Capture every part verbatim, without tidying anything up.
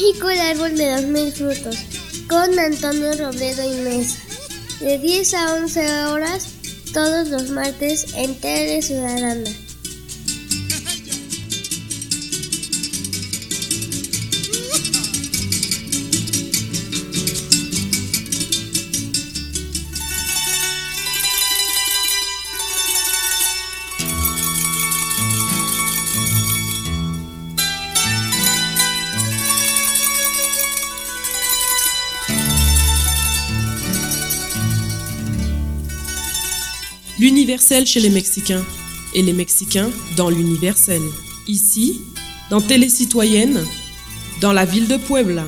México, el árbol de los mil frutos, con Antonio Robledo y Mesa, de diez a once horas, todos los martes en Tele Ciudadana. L'universel chez les Mexicains et les Mexicains dans l'universel. Ici, dans Télé Citoyenne, dans la ville de Puebla.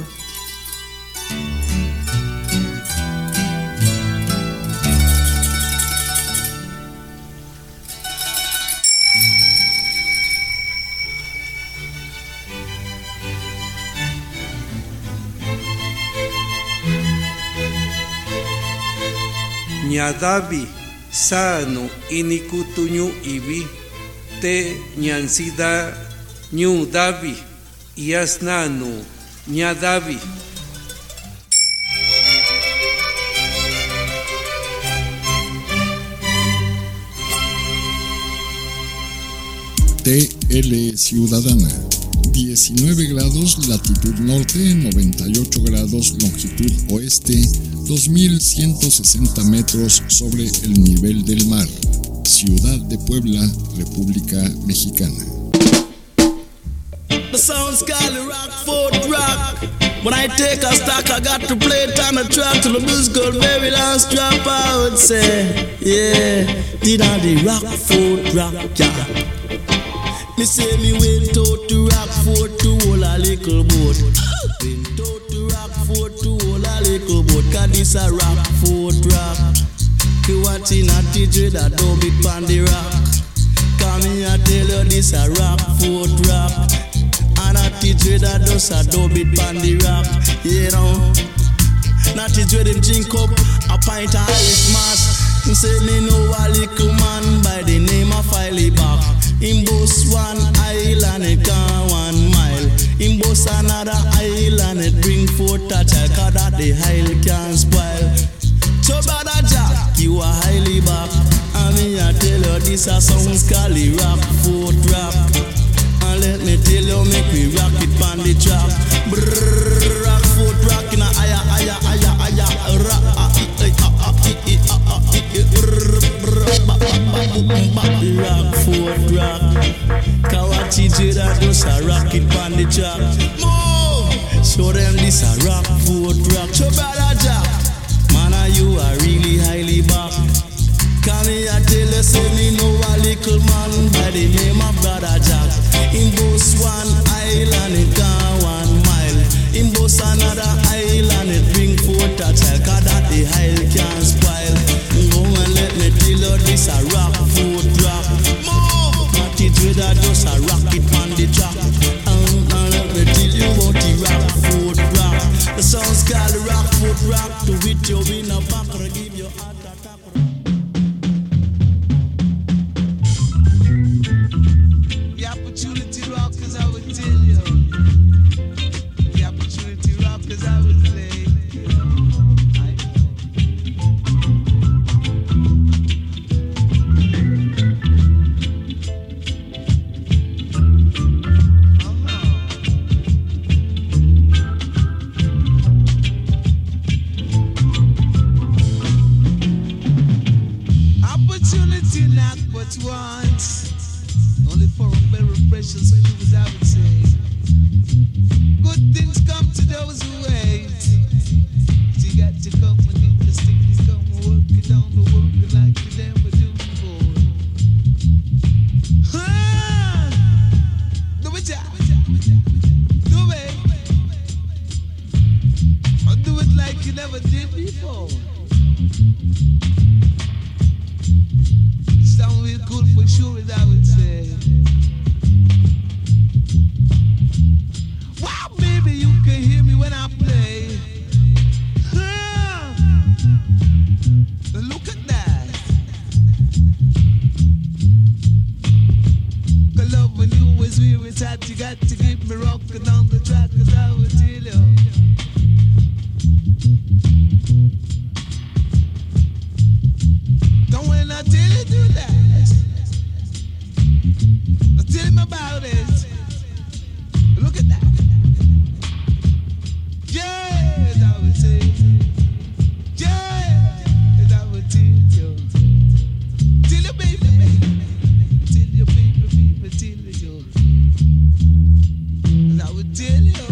Ñadavi sano inikutuñu ibi te ñansida ñu davi yasnanu ñadavi. T L Ciudadana. diecinueve grados latitud norte, noventa y ocho grados longitud oeste, dos mil ciento sesenta metros sobre el nivel del mar. Ciudad de Puebla, República Mexicana. The sound's called Rockford Rock. When I take a stock, I got to play it on the track till the musical very last drop. I would say, yeah, did I the Rockford Rock, yeah. Me say me went out to Rockford to hold a little boat. Went out to Rockford to hold a little boat. Cause this a Rockford Rock. You watching a teacher that don't be on the rock. Come here, I tell you this a Rockford Rock. And a teacher that does a don't be on the rock. You know, not teacher them drink up a pint of Irish mass. Me say me know a little man by the name of Filey Bach. Him boss one island, it gone one mile. Him boss another island, it bring forth a child. Cause that the Isle can spoil. So brother Jack, you are highly back. I mean I tell you this a sounds called the Rockford Rock. And let me tell you, make we rock it on the track. Brrrr, Rockford Rock in a higher, higher, higher, higher. Rock, Rockford Rock. Kawachi Jada does a rock it on the track. Move! Show them this a Rockford Rock. Show brother Jack. Man, are you are really highly back. Come here, tell you, say me know a little man by the name of Brother Jack. In boss one island, it gone one mile. In boss another island, it bring forth a child. Cause that the Isle can't spoil. Go and let me tell you, this a Rockford Rock. Move! Not it with a just a rock it on the track. And, and let me tell you about the Rockford Rock. The sound's called the Rockford Rock. To which you in a back or give your heart attack. The opportunity rock as I would tell you. The opportunity rock as I would play. Opportunity not but once. Only for a very precious few, as I would say. Good things come to those who wait. You got to come and get the stick, come and work it on the work it like you never do before. Ah! Do it, yeah. Do it. Or do it like you never did before. Sound real cool for sure, as I would say. Wow, baby, you can hear me when I play. Ah, look at that. Cause love when you was weary, tight, you got to keep me rocking on the track, cause I would tell you. I tell you do that, I tell him about it. Look at that. Yes, I would say. Yes, I would tell you. Tell you, baby, baby. Tell you, baby, baby, tell you. Yes, I would tell you.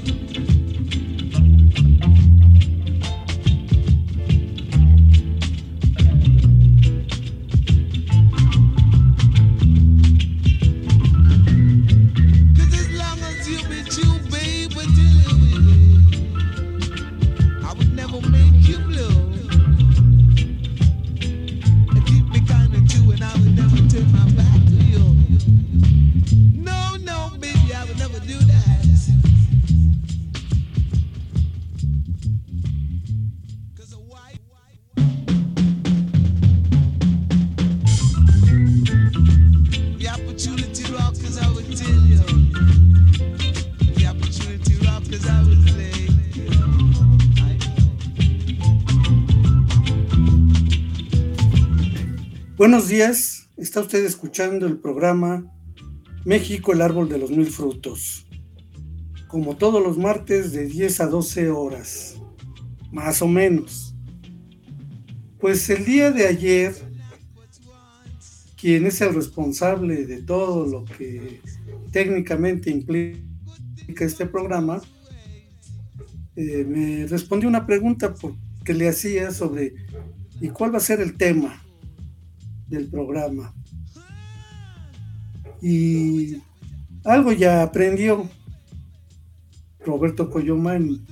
Buenos días, está usted escuchando el programa México, el árbol de los mil frutos, como todos los martes de diez a doce horas, más o menos. Pues el día de ayer, quien es el responsable de todo lo que técnicamente implica este programa, eh, me respondió una pregunta que le hacía sobre ¿y cuál va a ser el tema del programa? Y algo ya aprendió Roberto Coyomani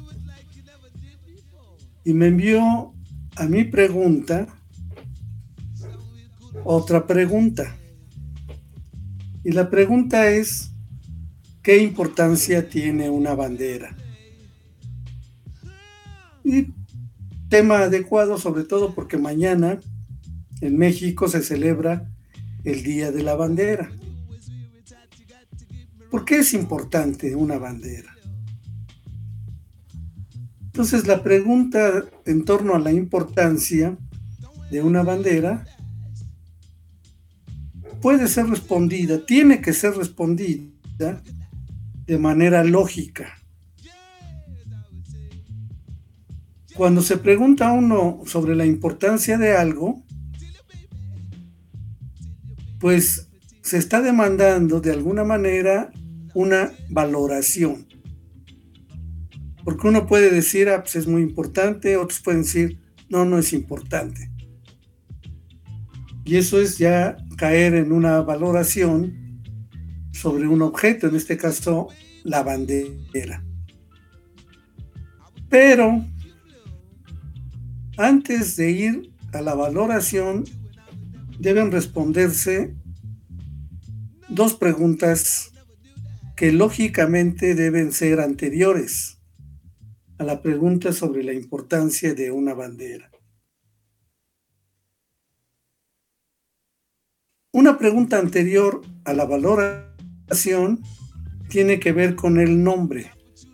y me envió a mi pregunta otra pregunta, y la pregunta es: ¿qué importancia tiene una bandera? Y tema adecuado, sobre todo porque mañana en México se celebra el Día de la Bandera. ¿Por qué es importante una bandera? Entonces, la pregunta en torno a la importancia de una bandera puede ser respondida, tiene que ser respondida de manera lógica. Cuando se pregunta a uno sobre la importancia de algo, pues se está demandando de alguna manera una valoración. Porque uno puede decir, ah, pues es muy importante, otros pueden decir, no, no es importante. Y eso es ya caer en una valoración sobre un objeto, en este caso, la bandera. Pero, antes de ir a la valoración, deben responderse dos preguntas que lógicamente deben ser anteriores a la pregunta sobre la importancia de una bandera. Una pregunta anterior a la valoración tiene que ver con el nombre.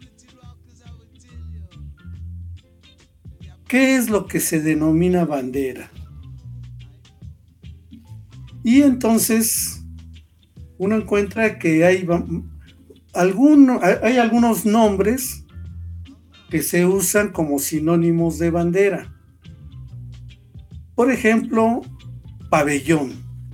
¿Qué es lo que se denomina bandera? Y entonces uno encuentra que hay, alguno, hay algunos nombres que se usan como sinónimos de bandera. Por ejemplo, pabellón.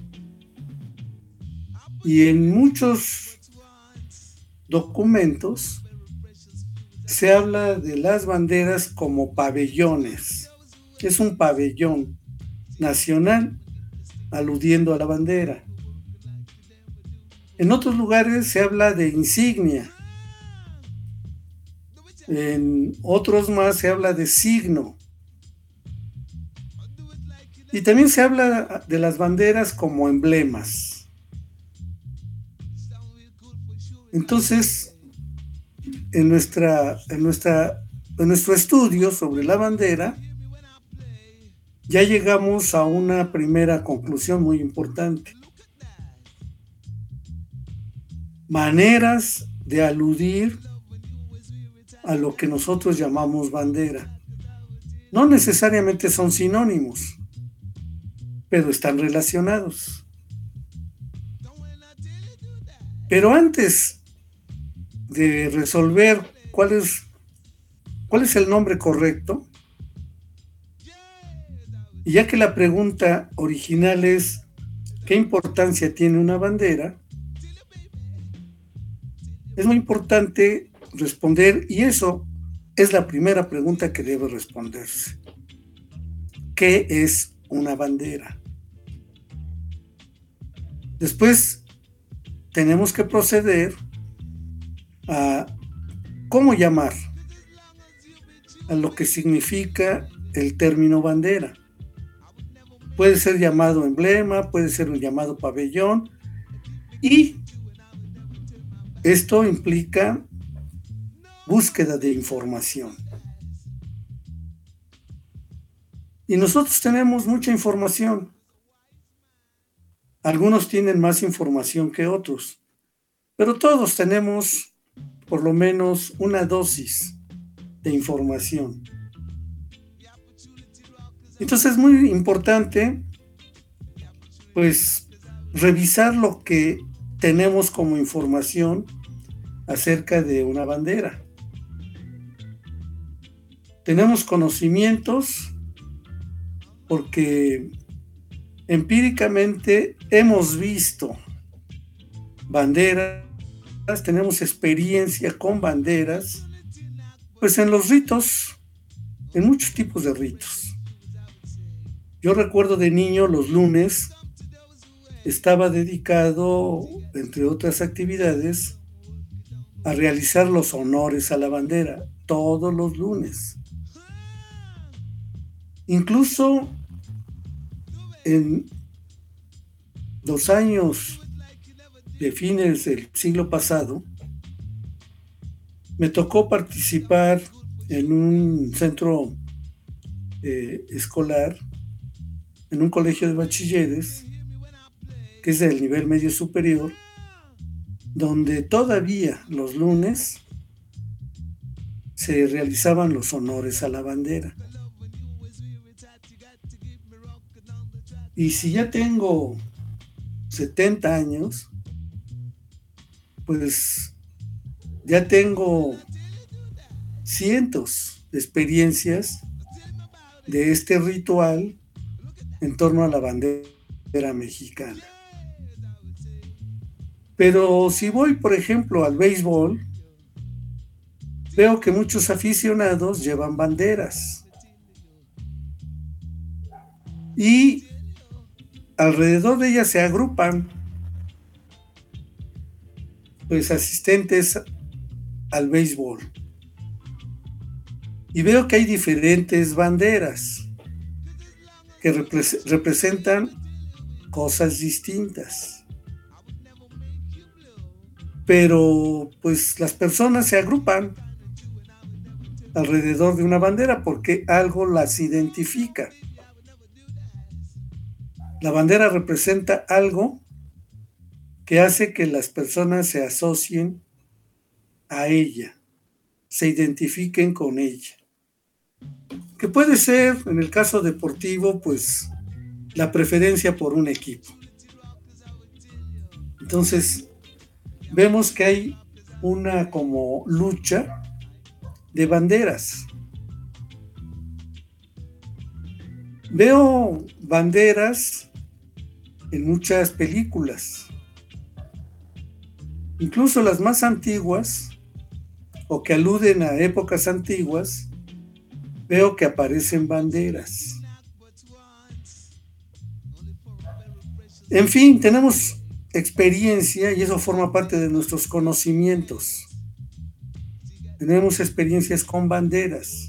Y en muchos documentos se habla de las banderas como pabellones. Es un pabellón nacional, aludiendo a la bandera. En otros lugares se habla de insignia. En otros más se habla de signo. Y también se habla de las banderas como emblemas. Entonces, en nuestra, en nuestra, en nuestro estudio sobre la bandera, ya llegamos a una primera conclusión muy importante. Maneras de aludir a lo que nosotros llamamos bandera. No necesariamente son sinónimos. pero están relacionados. Pero antes de resolver cuál es, cuál es el nombre correcto, y ya que la pregunta original es ¿qué importancia tiene una bandera?, es muy importante responder, y eso es la primera pregunta que debe responderse. ¿Qué es una bandera? Después tenemos que proceder a cómo llamar a lo que significa el término bandera. Puede ser llamado emblema, puede ser un llamado pabellón, y esto implica búsqueda de información. Y nosotros tenemos mucha información. Algunos tienen más información que otros, pero todos tenemos por lo menos una dosis de información. Entonces es muy importante, pues, revisar lo que tenemos como información acerca de una bandera. Tenemos conocimientos porque empíricamente hemos visto banderas, tenemos experiencia con banderas, pues en los ritos, en muchos tipos de ritos. Yo recuerdo de niño los lunes estaba dedicado, entre otras actividades, a realizar los honores a la bandera, todos los lunes. Incluso en los años de fines del siglo pasado, me tocó participar en un centro eh, escolar, en un colegio de bachilleres, que es del nivel medio superior, donde todavía los lunes se realizaban los honores a la bandera. Y si ya tengo setenta años, pues ya tengo cientos de experiencias de este ritual en torno a la bandera mexicana. Pero si voy, por ejemplo, al béisbol, veo que muchos aficionados llevan banderas. Y alrededor de ellas se agrupan, pues, asistentes al béisbol. Y veo que hay diferentes banderas que repre- representan cosas distintas. Pero pues las personas se agrupan alrededor de una bandera porque algo las identifica. La bandera representa algo que hace que las personas se asocien a ella, se identifiquen con ella. Que puede ser, en el caso deportivo, pues la preferencia por un equipo. Entonces, vemos que hay una como lucha de banderas. Veo banderas en muchas películas, incluso las más antiguas o que aluden a épocas antiguas, veo que aparecen banderas. En fin, tenemos experiencia y eso forma parte de nuestros conocimientos. Tenemos experiencias con banderas.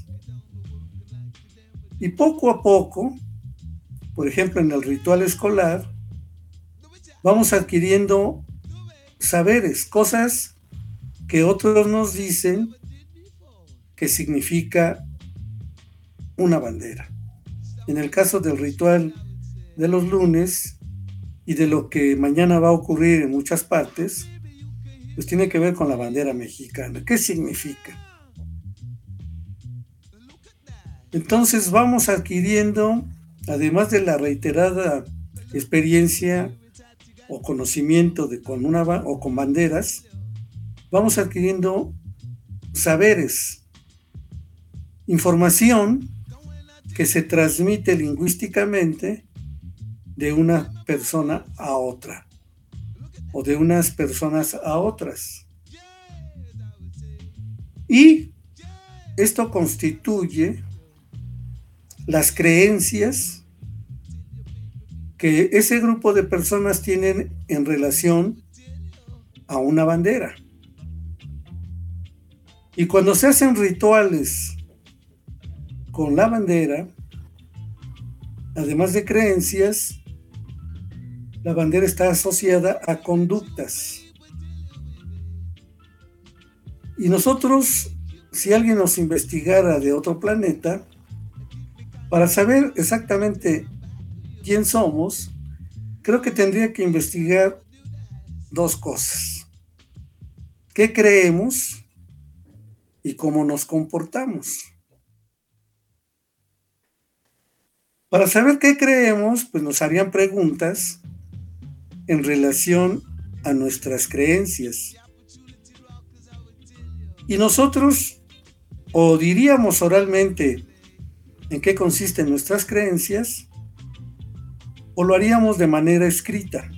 Y poco a poco, por ejemplo, en el ritual escolar, vamos adquiriendo saberes, cosas que otros nos dicen que significa una bandera. En el caso del ritual de los lunes y de lo que mañana va a ocurrir en muchas partes, pues tiene que ver con la bandera mexicana. ¿Qué significa? Entonces vamos adquiriendo además de la reiterada experiencia o conocimiento de con una o con banderas, vamos adquiriendo saberes, información que se transmite lingüísticamente de una persona a otra o de unas personas a otras. Y esto constituye las creencias que ese grupo de personas tienen en relación a una bandera. Y cuando se hacen rituales con la bandera, además de creencias, la bandera está asociada a conductas. Y nosotros, si alguien nos investigara de otro planeta, para saber exactamente quién somos, creo que tendría que investigar dos cosas. ¿Qué creemos y cómo nos comportamos? Para saber qué creemos, pues nos harían preguntas en relación a nuestras creencias. Y nosotros o diríamos oralmente en qué consisten nuestras creencias, o lo haríamos de manera escrita.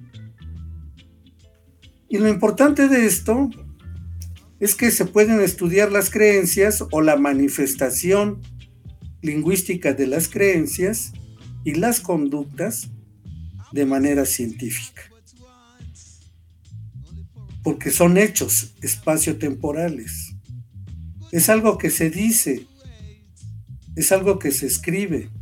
Y lo importante de esto es que se pueden estudiar las creencias o la manifestación lingüística de las creencias y las conductas de manera científica, porque son hechos espaciotemporales. Es algo que se dice, es algo que se escribe,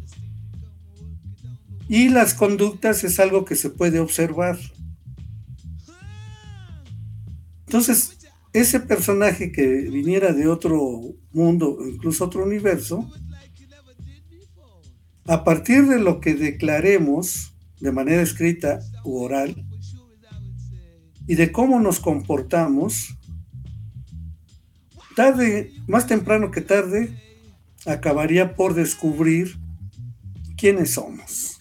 y las conductas es algo que se puede observar. Entonces, ese personaje que viniera de otro mundo, incluso otro universo, a partir de lo que declaremos de manera escrita u oral y de cómo nos comportamos, tarde, más temprano que tarde, acabaría por descubrir quiénes somos.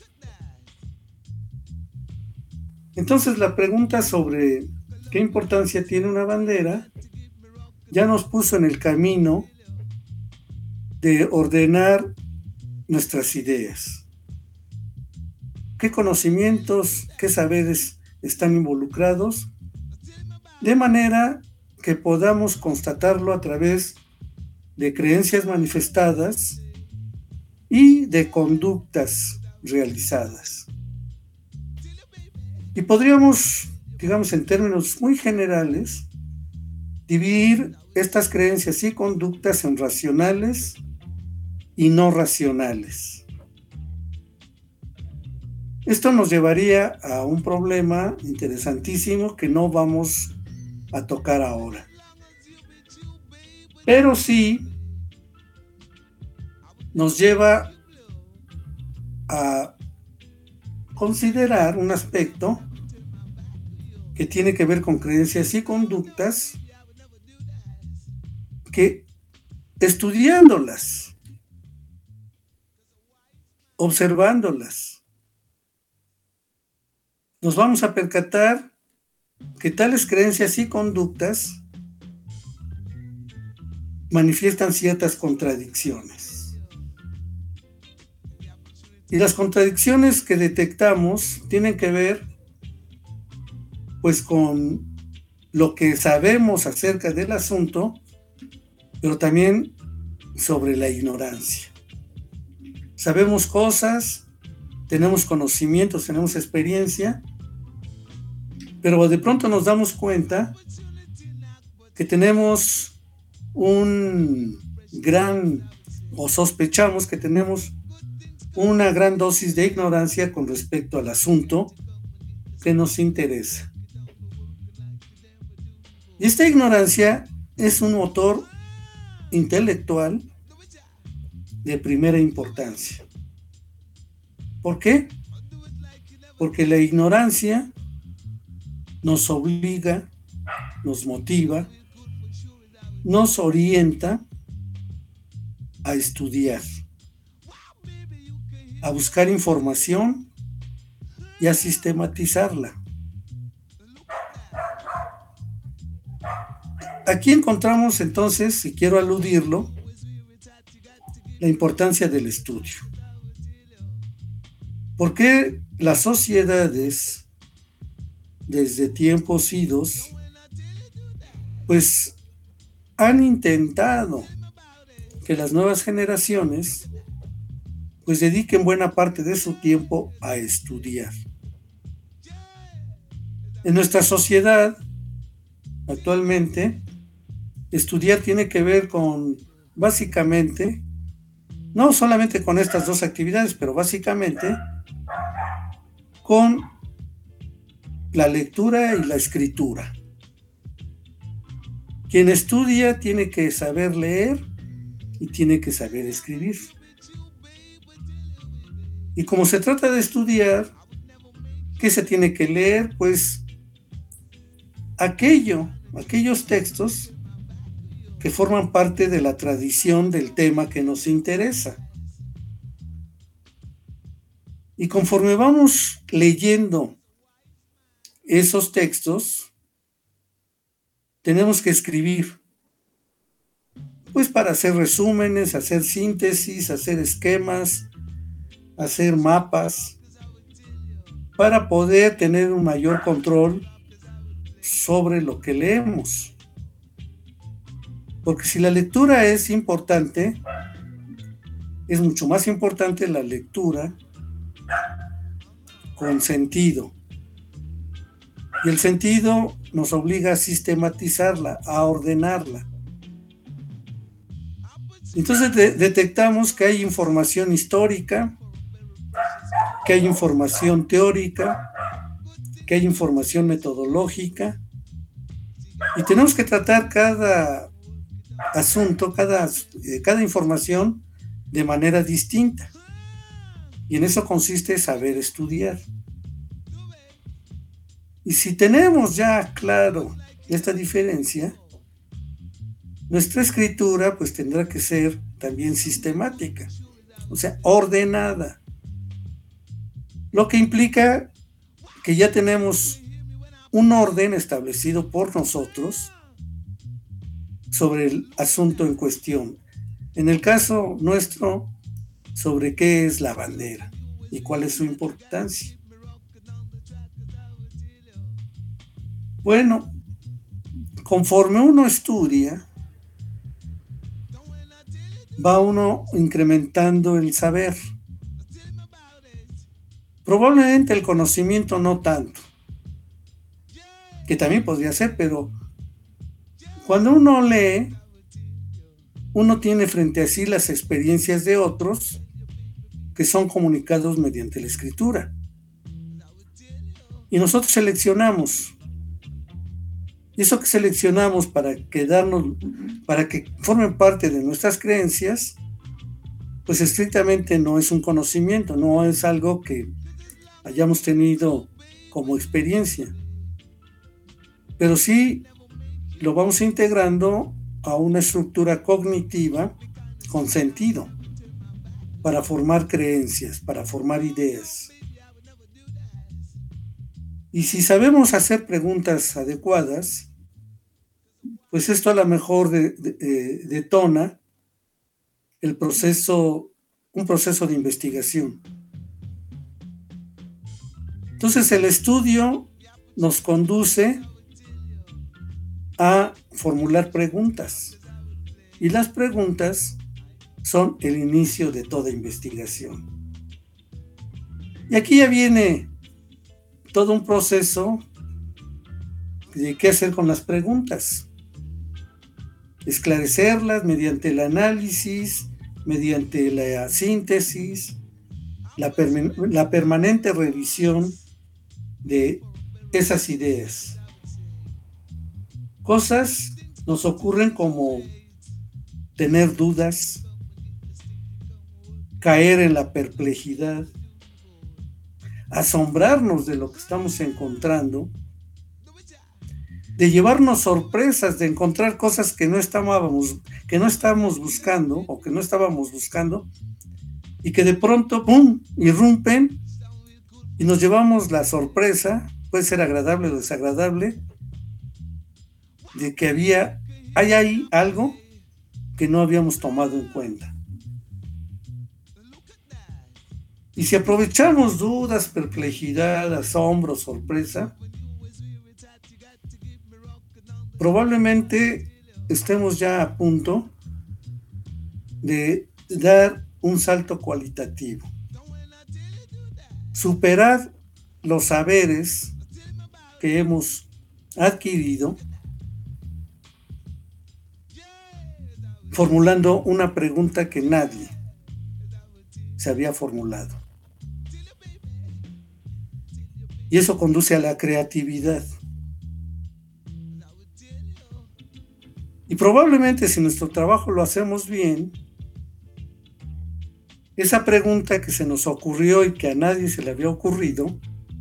Entonces, la pregunta sobre qué importancia tiene una bandera ya nos puso en el camino de ordenar nuestras ideas. ¿Qué conocimientos, qué saberes están involucrados? De manera que podamos constatarlo a través de creencias manifestadas y de conductas realizadas. Y podríamos, digamos en términos muy generales, dividir estas creencias y conductas en racionales y no racionales. Esto nos llevaría a un problema interesantísimo que no vamos a tocar ahora. Pero sí nos lleva a considerar un aspecto que tiene que ver con creencias y conductas que, estudiándolas, observándolas, nos vamos a percatar que tales creencias y conductas manifiestan ciertas contradicciones. Y las contradicciones que detectamos tienen que ver pues con lo que sabemos acerca del asunto, pero también sobre la ignorancia. Sabemos cosas, tenemos conocimientos, tenemos experiencia, pero de pronto nos damos cuenta que tenemos un gran, o sospechamos que tenemos una gran dosis de ignorancia con respecto al asunto que nos interesa. Y esta ignorancia es un motor intelectual de primera importancia. ¿Por qué? Porque la ignorancia nos obliga, nos motiva, nos orienta a estudiar, a buscar información y a sistematizarla. Aquí encontramos entonces, si quiero aludirlo, la importancia del estudio. ¿Por qué las sociedades, desde tiempos idos, pues han intentado que las nuevas generaciones pues dediquen buena parte de su tiempo a estudiar? En nuestra sociedad, actualmente, estudiar tiene que ver con, básicamente, no solamente con estas dos actividades, pero básicamente con la lectura y la escritura. Quien estudia tiene que saber leer y tiene que saber escribir. Y como se trata de estudiar, ¿qué se tiene que leer? Pues aquello, aquellos textos que forman parte de la tradición del tema que nos interesa. Y conforme vamos leyendo esos textos, tenemos que escribir, pues para hacer resúmenes, hacer síntesis, hacer esquemas, hacer mapas, para poder tener un mayor control sobre lo que leemos. Porque si la lectura es importante, es mucho más importante la lectura con sentido. Y el sentido nos obliga a sistematizarla, a ordenarla. Entonces de- detectamos que hay información histórica, que hay información teórica, que hay información metodológica, y tenemos que tratar cada asunto, cada, eh, cada información de manera distinta. Y en eso consiste saber estudiar. Y si tenemos ya claro esta diferencia, nuestra escritura pues tendrá que ser también sistemática, o sea, ordenada. Lo que implica que ya tenemos un orden establecido por nosotros sobre el asunto en cuestión. En el caso nuestro, sobre qué es la bandera y cuál es su importancia. Bueno, conforme uno estudia, va uno incrementando el saber. Probablemente el conocimiento no tanto, que también podría ser, pero cuando uno lee, uno tiene frente a sí las experiencias de otros que son comunicados mediante la escritura. Y nosotros seleccionamos. Y eso que seleccionamos para quedarnos, para que formen parte de nuestras creencias, pues estrictamente no es un conocimiento, no es algo que hayamos tenido como experiencia. Pero sí lo vamos integrando a una estructura cognitiva con sentido, para formar creencias, para formar ideas. Y si sabemos hacer preguntas adecuadas, pues esto a lo mejor de, de, eh, detona el proceso, un proceso de investigación. Entonces el estudio nos conduce a formular preguntas, y las preguntas son el inicio de toda investigación. Y aquí ya viene todo un proceso de qué hacer con las preguntas. Esclarecerlas mediante el análisis, mediante la síntesis, la, perman- la permanente revisión de esas ideas. Cosas nos ocurren como tener dudas, caer en la perplejidad, asombrarnos de lo que estamos encontrando, de llevarnos sorpresas, de encontrar cosas que no estábamos, que no estábamos buscando o que no estábamos buscando, y que de pronto, ¡pum!, irrumpen y nos llevamos la sorpresa, puede ser agradable o desagradable, de que había, hay ahí algo que no habíamos tomado en cuenta. Y si aprovechamos dudas, perplejidad, asombro, sorpresa, probablemente estemos ya a punto de dar un salto cualitativo. Superar los saberes que hemos adquirido formulando una pregunta que nadie se había formulado. Y eso conduce a la creatividad. Y probablemente si nuestro trabajo lo hacemos bien, esa pregunta que se nos ocurrió y que a nadie se le había ocurrido,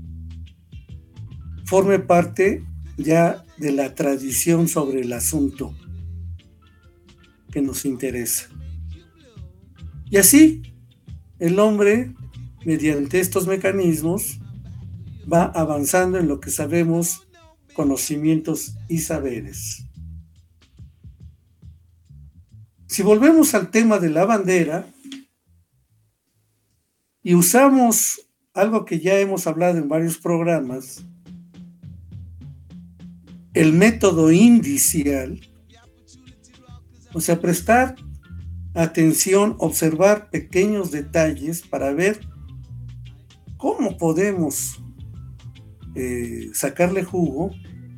forme parte ya de la tradición sobre el asunto que nos interesa. Y así, el hombre, mediante estos mecanismos, va avanzando en lo que sabemos, conocimientos y saberes. Si volvemos al tema de la bandera y usamos algo que ya hemos hablado en varios programas, el método indicial, o sea, prestar atención, observar pequeños detalles para ver cómo podemos eh, sacarle jugo.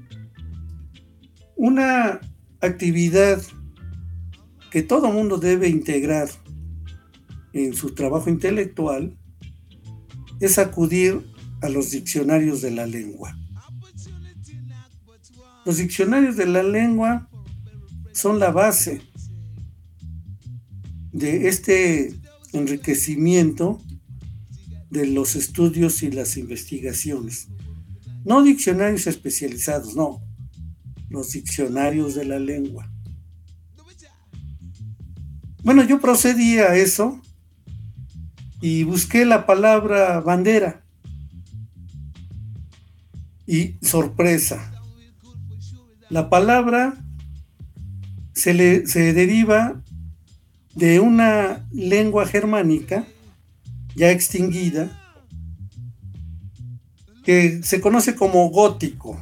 Una actividad que todo mundo debe integrar en su trabajo intelectual es acudir a los diccionarios de la lengua. Los diccionarios de la lengua son la base de este enriquecimiento de los estudios y las investigaciones. No diccionarios especializados, no. Los diccionarios de la lengua. Bueno, yo procedí a eso y busqué la palabra bandera. Y sorpresa, la palabra se, le, se deriva de una lengua germánica ya extinguida que se conoce como gótico.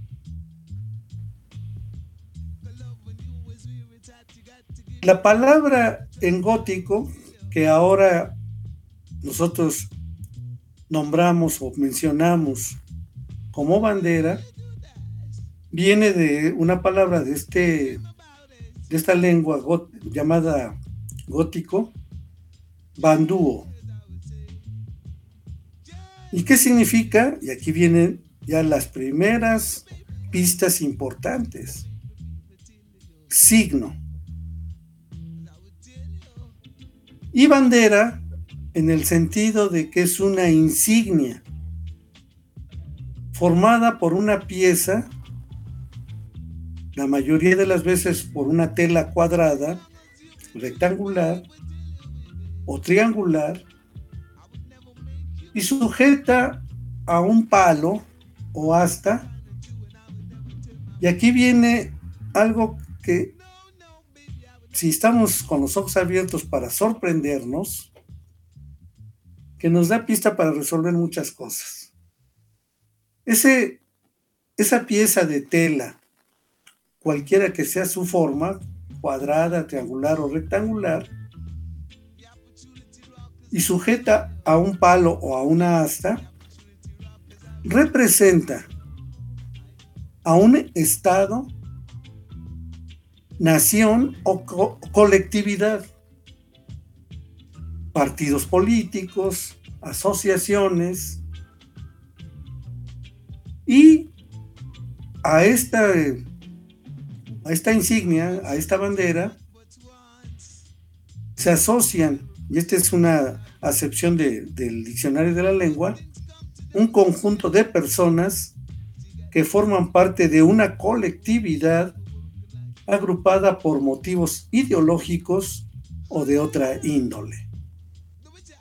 La palabra en gótico, que ahora nosotros nombramos o mencionamos como bandera, viene de una palabra de, este, de esta lengua got, llamada gótico, bandúo. ¿Y qué significa? Y aquí vienen ya las primeras pistas importantes. Signo. Y bandera en el sentido de que es una insignia formada por una pieza, la mayoría de las veces por una tela cuadrada, rectangular o triangular, y sujeta a un palo o asta. Y aquí viene algo que, si estamos con los ojos abiertos para sorprendernos, que nos da pista para resolver muchas cosas. Ese, esa pieza de tela, cualquiera que sea su forma, cuadrada, triangular o rectangular, y sujeta a un palo o a una asta, representa a un estado, nación o co- colectividad, partidos políticos, asociaciones, y a esta, a esta insignia, a esta bandera, se asocian, y esta es una acepción de, del diccionario de la lengua, un conjunto de personas que forman parte de una colectividad agrupada por motivos ideológicos o de otra índole.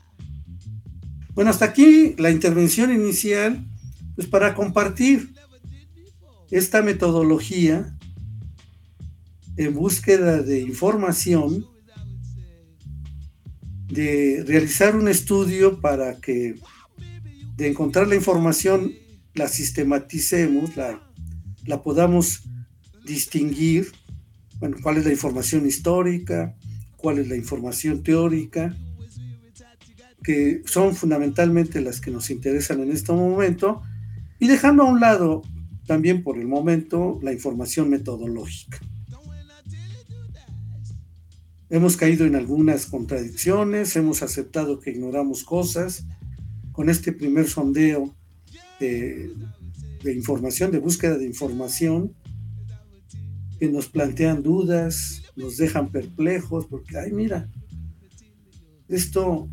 Bueno, hasta aquí la intervención inicial, pues para compartir esta metodología en búsqueda de información, de realizar un estudio para que de encontrar la información la sistematicemos, la, la podamos distinguir, bueno, cuál es la información histórica, cuál es la información teórica, que son fundamentalmente las que nos interesan en este momento, y dejando a un lado también por el momento la información metodológica. Hemos caído en algunas contradicciones, hemos aceptado que ignoramos cosas. Con este primer sondeo de, de información, de búsqueda de información, que nos plantean dudas, nos dejan perplejos, porque, ay, mira, esto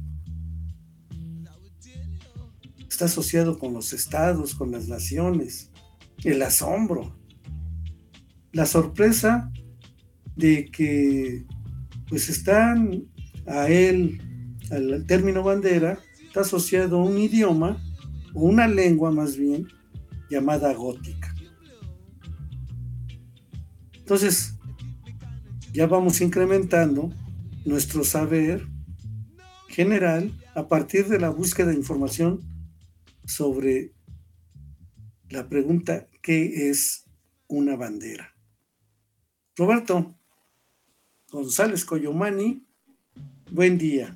está asociado con los estados, con las naciones, el asombro, la sorpresa de que pues están a él, al término bandera, está asociado a un idioma, o una lengua más bien, llamada gótica. Entonces, ya vamos incrementando nuestro saber general a partir de la búsqueda de información sobre la pregunta, ¿qué es una bandera? Roberto González Coyomani, buen día.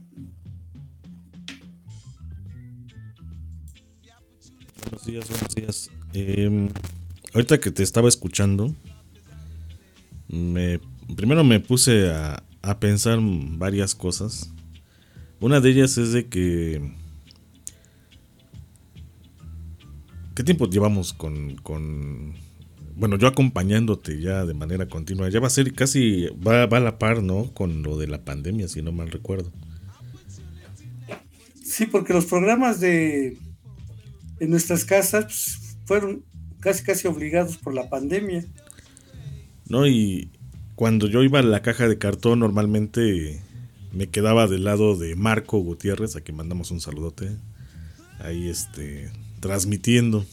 Buenos días, buenos días. Eh, ahorita que te estaba escuchando, me, primero me puse a, a pensar varias cosas. Una de ellas es de que ¿qué tiempo llevamos con, con bueno, yo acompañándote ya de manera continua? Ya va a ser casi, va, va a la par, ¿no? Con lo de la pandemia, si no mal recuerdo. Sí, porque los programas de en nuestras casas pues, fueron casi casi obligados por la pandemia. No, y cuando yo iba a la caja de cartón normalmente me quedaba del lado de Marco Gutiérrez, a quien mandamos un saludote, ahí este, transmitiendo.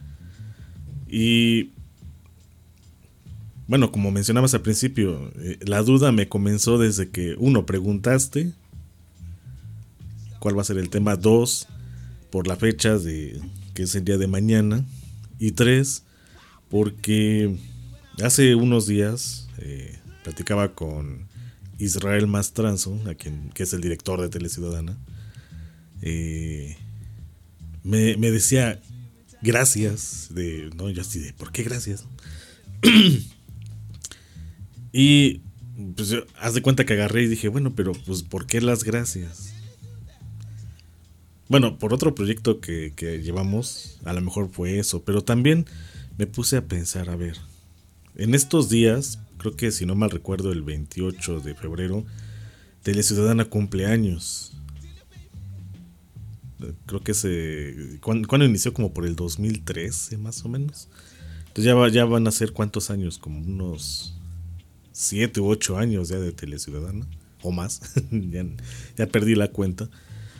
Y bueno, como mencionabas al principio, eh, la duda me comenzó desde que, uno, preguntaste cuál va a ser el tema, dos, por la fecha de que es el día de mañana, y tres, porque hace unos días eh, platicaba con Israel Mastranzo, a quien, que es el director de Teleciudadana, eh, me, me decía gracias, de, no, yo así de, ¿por qué gracias? Y pues haz de cuenta que agarré y dije, bueno, pero pues ¿por qué las gracias? Bueno, por otro proyecto que, que llevamos, a lo mejor fue eso, pero también me puse a pensar, a ver, en estos días, creo que si no mal recuerdo el veintiocho de febrero, Teleciudadana cumple años. Creo que se ¿cuándo, ¿cuándo inició? Como por el dos mil trece más o menos. Entonces ya, va, ya van a ser ¿cuántos años? Como unos siete u ocho años ya de Teleciudadana, o más. ya, ya perdí la cuenta.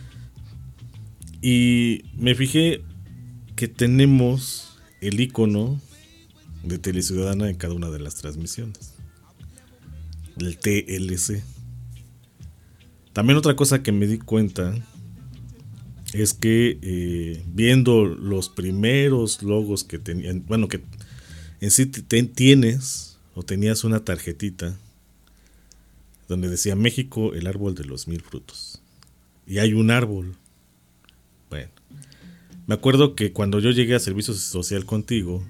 Y me fijé que tenemos el icono de Teleciudadana en cada una de las transmisiones, el T L C. También otra cosa que me di cuenta es que eh, viendo los primeros logos que tenían, bueno, que en sí te, tienes o tenías una tarjetita donde decía México, el árbol de los mil frutos, y hay un árbol. Bueno, me acuerdo que cuando yo llegué a servicio social contigo,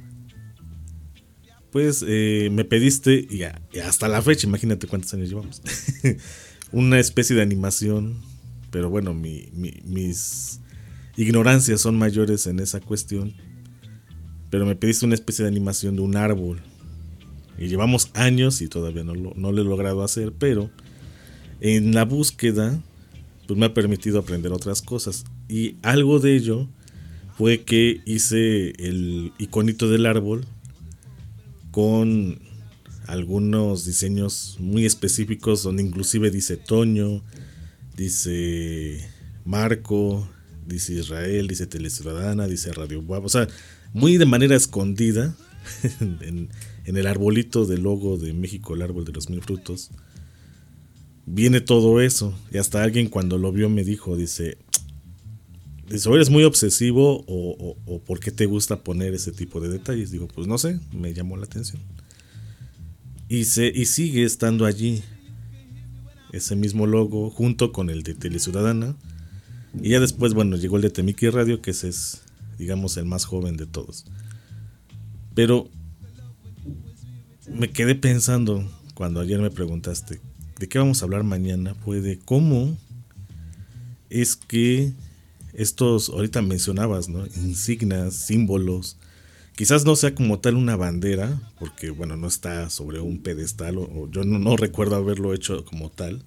pues eh, me pediste, y, a, y hasta la fecha, imagínate cuántos años llevamos, una especie de animación, pero bueno, mi, mi, mis ignorancias son mayores en esa cuestión, pero me pediste una especie de animación de un árbol, y llevamos años y todavía no lo, no lo he logrado hacer, pero en la búsqueda pues me ha permitido aprender otras cosas, y algo de ello fue que hice el iconito del árbol con algunos diseños muy específicos, donde inclusive dice Toño, dice Marco, dice Israel, dice Teleciudadana, dice Radio Buab, o sea, muy de manera escondida en, en el arbolito del logo de México, el árbol de los mil frutos, viene todo eso. Y hasta alguien cuando lo vio me dijo, dice, dice, ¿o eres muy obsesivo o, o, o por qué te gusta poner ese tipo de detalles? Digo, pues no sé, me llamó la atención. Y, se, y sigue estando allí ese mismo logo junto con el de Teleciudadana. Y ya después, bueno, llegó el de Temiki Radio, que ese es, digamos, el más joven de todos. Pero me quedé pensando cuando ayer me preguntaste ¿de qué vamos a hablar mañana? Fue de cómo es que estos, ahorita mencionabas, ¿no? Insignias, símbolos, quizás no sea como tal una bandera, porque bueno, no está sobre un pedestal, o, o yo no, no recuerdo haberlo hecho como tal.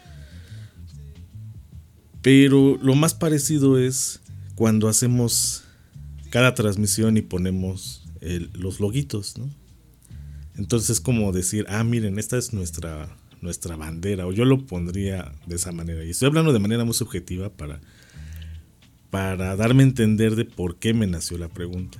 Pero lo más parecido es cuando hacemos cada transmisión y ponemos el, los loguitos, ¿no? Entonces es como decir, ah, miren, esta es nuestra, nuestra bandera, o yo lo pondría de esa manera. Y estoy hablando de manera muy subjetiva para, para darme a entender de por qué me nació la pregunta.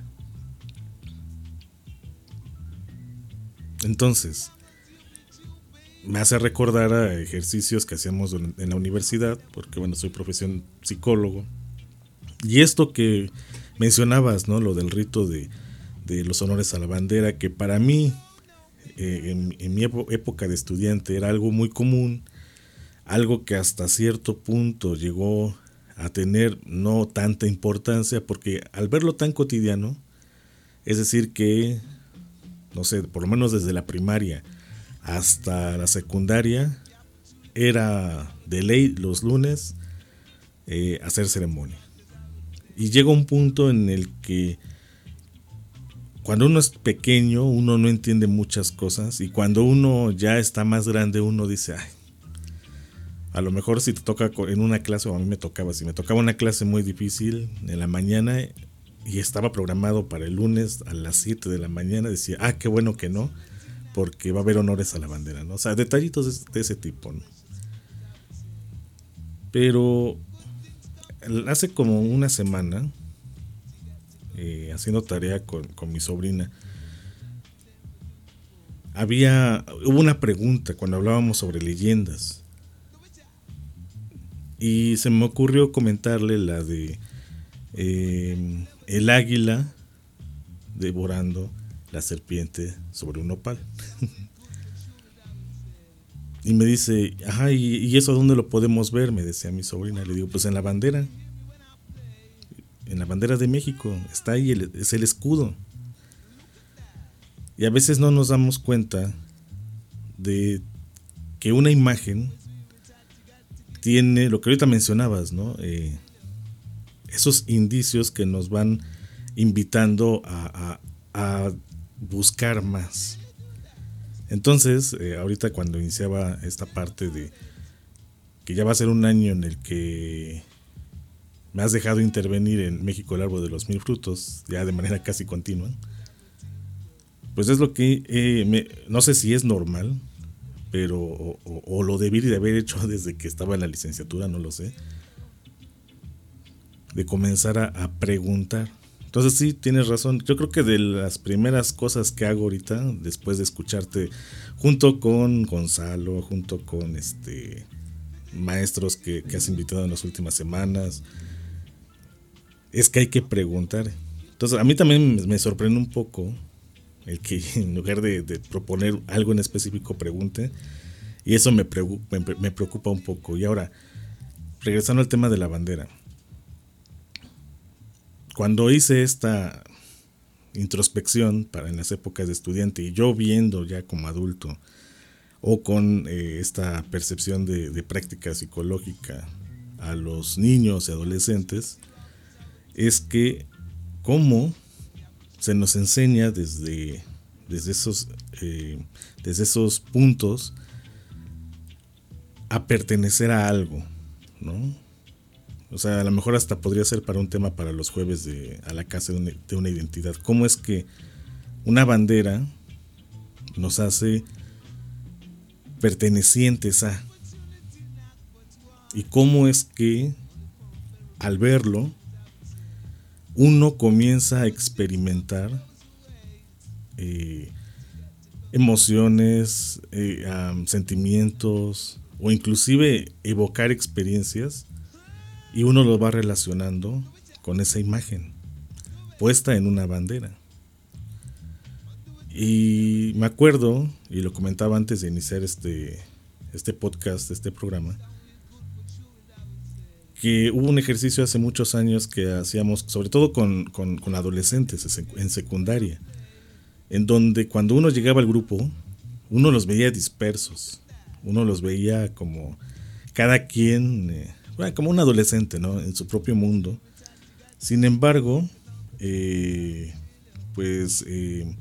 Entonces, me hace recordar a ejercicios que hacíamos en la universidad, porque bueno, soy profesión psicólogo. Y esto que mencionabas, ¿no? Lo del rito de, de los honores a la bandera, que para mí, eh, en, en mi época de estudiante, era algo muy común, algo que hasta cierto punto llegó a tener no tanta importancia, porque al verlo tan cotidiano, es decir que, no sé, por lo menos desde la primaria hasta la secundaria, era de ley los lunes eh, hacer ceremonia. Y llega un punto en el que cuando uno es pequeño uno no entiende muchas cosas, y cuando uno ya está más grande uno dice, ay, a lo mejor si te toca en una clase, o a mí me tocaba, si me tocaba una clase muy difícil en la mañana y estaba programado para el lunes a las siete de la mañana, decía, ah, qué bueno que no, porque va a haber honores a la bandera, ¿no? O sea, detallitos de, de ese tipo, ¿no? Pero hace como una semana, eh, haciendo tarea con, con mi sobrina, había, hubo una pregunta cuando hablábamos sobre leyendas, y se me ocurrió comentarle la de eh, el águila devorando la serpiente sobre un nopal. Y me dice, ajá, ¿y, ¿y eso dónde lo podemos ver? Me decía mi sobrina. Le digo, pues en la bandera. En la bandera de México. Está ahí, el, es el escudo. Y a veces no nos damos cuenta de que una imagen tiene lo que ahorita mencionabas, ¿no? Eh, esos indicios que nos van invitando a, a, a buscar más. Entonces, eh, ahorita cuando iniciaba esta parte de que ya va a ser un año en el que me has dejado intervenir en México, el árbol de los mil frutos, ya de manera casi continua, pues es lo que eh, me, no sé si es normal, pero o, o, o lo debí de haber hecho desde que estaba en la licenciatura, no lo sé, de comenzar a, a preguntar. Entonces sí, tienes razón. Yo creo que de las primeras cosas que hago ahorita, después de escucharte, junto con Gonzalo, junto con este maestros que, que has invitado en las últimas semanas, es que hay que preguntar. Entonces a mí también me sorprende un poco el que en lugar de, de proponer algo en específico pregunte, y eso me preocupa, me, me preocupa un poco. Y ahora, regresando al tema de la bandera, cuando hice esta introspección para en las épocas de estudiante, y yo viendo ya como adulto, o con eh, esta percepción de, de práctica psicológica a los niños y adolescentes, es que cómo se nos enseña desde, desde, esos, eh, desde esos puntos a pertenecer a algo, ¿no? O sea, a lo mejor hasta podría ser para un tema para los jueves de a la casa de una, de una identidad. ¿Cómo es que una bandera nos hace pertenecientes a? ¿Y cómo es que al verlo, uno comienza a experimentar eh, emociones, eh, um, sentimientos o inclusive evocar experiencias, y uno lo va relacionando con esa imagen puesta en una bandera. Y me acuerdo, y lo comentaba antes de iniciar este, este podcast, este programa, que hubo un ejercicio hace muchos años que hacíamos, sobre todo con, con, con adolescentes en secundaria, en donde cuando uno llegaba al grupo, uno los veía dispersos, uno los veía como cada quien, eh, bueno, como un adolescente, ¿no?, en su propio mundo. Sin embargo, eh, pues eh,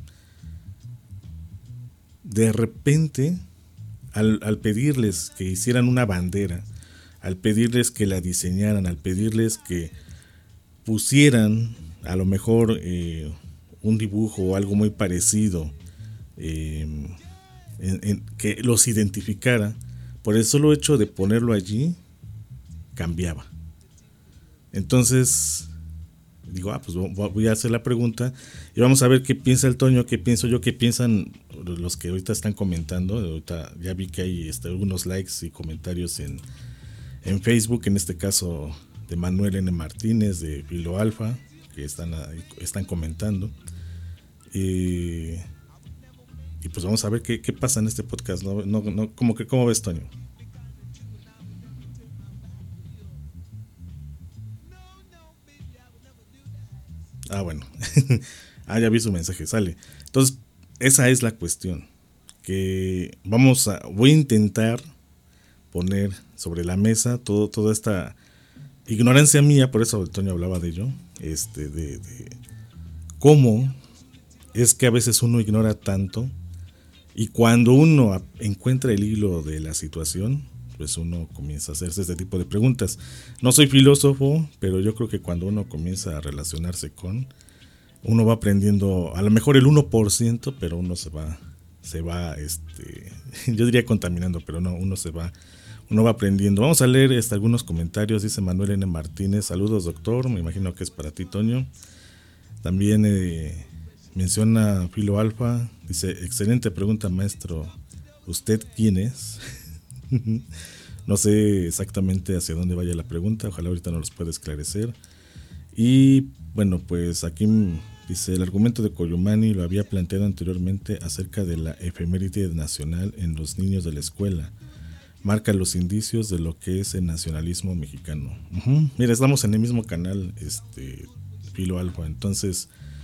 de repente, al, al pedirles que hicieran una bandera, al pedirles que la diseñaran, al pedirles que pusieran a lo mejor eh, un dibujo o algo muy parecido, eh, en, en, que los identificara, por el solo hecho de ponerlo allí, cambiaba. Entonces digo, ah, pues voy a hacer la pregunta y vamos a ver qué piensa el Toño, qué pienso yo, qué piensan los que ahorita están comentando. Ahorita ya vi que hay este, algunos likes y comentarios en, en Facebook, en este caso de Manuel N. Martínez, de Filo Alfa, que están, están comentando. Y, y pues vamos a ver qué, qué pasa en este podcast, ¿no? No, no, ¿cómo, que, ¿Cómo ves, Toño? Ah, bueno. Ah, ya vi su mensaje, sale. Entonces, esa es la cuestión. Que vamos a, voy a intentar poner sobre la mesa todo, toda esta ignorancia mía, por eso Toño hablaba de ello, este, de, de cómo es que a veces uno ignora tanto, y cuando uno encuentra el hilo de la situación, pues uno comienza a hacerse este tipo de preguntas. No soy filósofo, pero yo creo que cuando uno comienza a relacionarse con, uno va aprendiendo, a lo mejor el uno por ciento, pero uno se va, se va, este, yo diría contaminando, pero no, uno se va, uno va aprendiendo. Vamos a leer este, algunos comentarios. Dice Manuel N. Martínez, saludos doctor, me imagino que es para ti, Toño. También eh, menciona Filo Alfa, dice, excelente pregunta, maestro, ¿usted quién es? No sé exactamente hacia dónde vaya la pregunta, ojalá ahorita nos los pueda esclarecer. Y bueno, pues aquí dice, el argumento de Coyumani lo había planteado anteriormente acerca de la efeméride nacional en los niños de la escuela. Marca los indicios de lo que es el nacionalismo mexicano. Uh-huh. Mira, estamos en el mismo canal, este Filo Alfa, entonces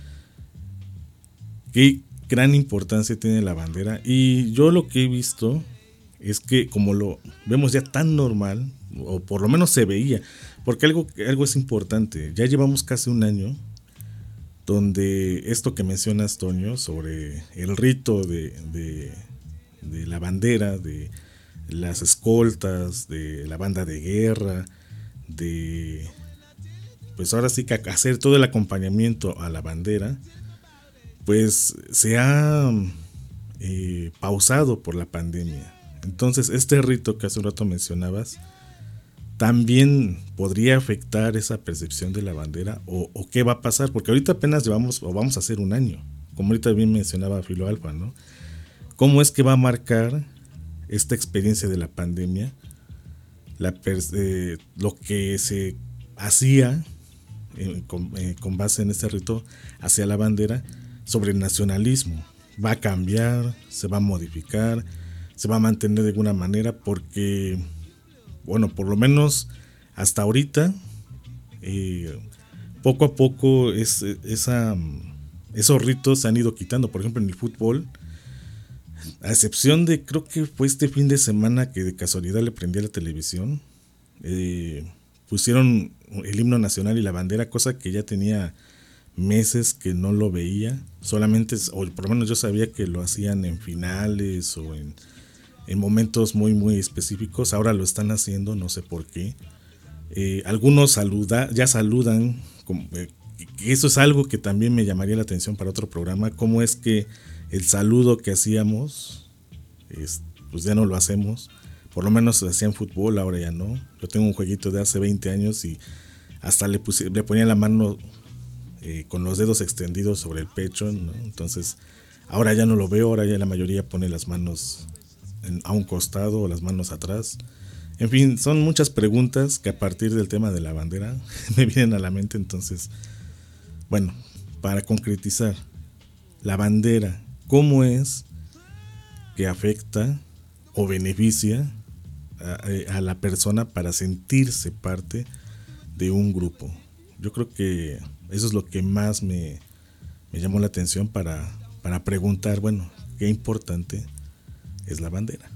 qué gran importancia tiene la bandera. Y yo lo que he visto es que como lo vemos ya tan normal, o por lo menos se veía, porque algo, algo es importante, ya llevamos casi un año donde esto que mencionas, Toño, sobre el rito de, de, de la bandera, de las escoltas, de la banda de guerra, de pues ahora sí que hacer todo el acompañamiento a la bandera, pues se ha eh, pausado por la pandemia. Entonces este rito que hace un rato mencionabas también podría afectar esa percepción de la bandera, o, o qué va a pasar, porque ahorita apenas llevamos o vamos a hacer un año, como ahorita bien mencionaba Filo Alfa, ¿no? ¿Cómo es que va a marcar esta experiencia de la pandemia la eh, lo que se hacía eh, con, eh, con base en este rito hacia la bandera sobre el nacionalismo? ¿Va a cambiar? ¿Se va a modificar? ¿Se va a mantener de alguna manera? Porque, bueno, por lo menos hasta ahorita, eh, poco a poco es, esa, esos ritos se han ido quitando. Por ejemplo, en el fútbol, a excepción de, creo que fue este fin de semana que de casualidad le prendí a la televisión, eh, pusieron el himno nacional y la bandera, cosa que ya tenía meses que no lo veía. Solamente, o por lo menos yo sabía que lo hacían en finales o en, en momentos muy muy específicos. Ahora lo están haciendo, no sé por qué. Eh, algunos saluda, ya saludan, como, eh, que eso es algo que también me llamaría la atención para otro programa, cómo es que el saludo que hacíamos, es, pues ya no lo hacemos. Por lo menos se hacía en fútbol, ahora ya no. Yo tengo un jueguito de hace veinte años y hasta le, pusi- le ponían la mano eh, con los dedos extendidos sobre el pecho, ¿no? Entonces, ahora ya no lo veo, ahora ya la mayoría pone las manos en, a un costado o las manos atrás. En fin, son muchas preguntas que a partir del tema de la bandera me vienen a la mente. Entonces, bueno, para concretizar, la bandera, ¿cómo es que afecta o beneficia a, a la persona para sentirse parte de un grupo? Yo creo que eso es lo que más me, me llamó la atención para, para preguntar, bueno, qué importante es la bandera.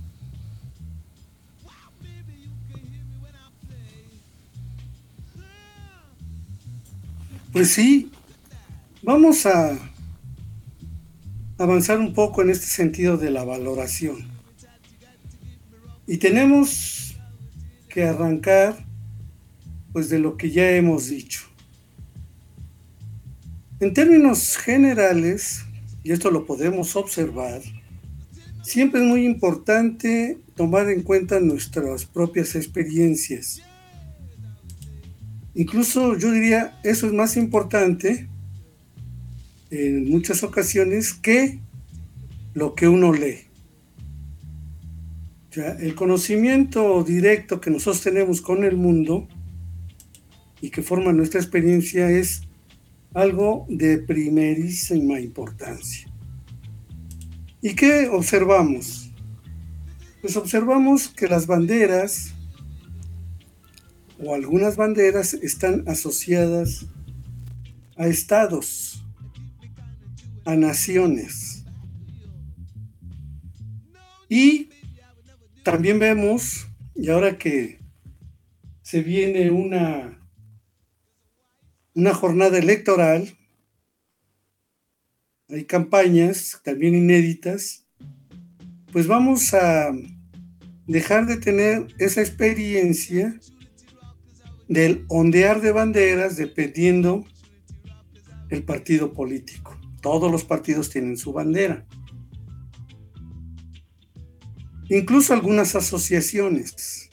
Pues sí, vamos a avanzar un poco en este sentido de la valoración. Y tenemos que arrancar pues de lo que ya hemos dicho. En términos generales, y esto lo podemos observar, siempre es muy importante tomar en cuenta nuestras propias experiencias. Incluso yo diría, eso es más importante en muchas ocasiones que lo que uno lee. O sea, el conocimiento directo que nosotros tenemos con el mundo y que forma nuestra experiencia es algo de primerísima importancia. ¿Y qué observamos? Pues observamos que las banderas o algunas banderas están asociadas a estados, a naciones. Y también vemos, y ahora que se viene una, una jornada electoral, hay campañas también inéditas, pues vamos a dejar de tener esa experiencia del ondear de banderas dependiendo el partido político. Todos los partidos tienen su bandera. Incluso algunas asociaciones.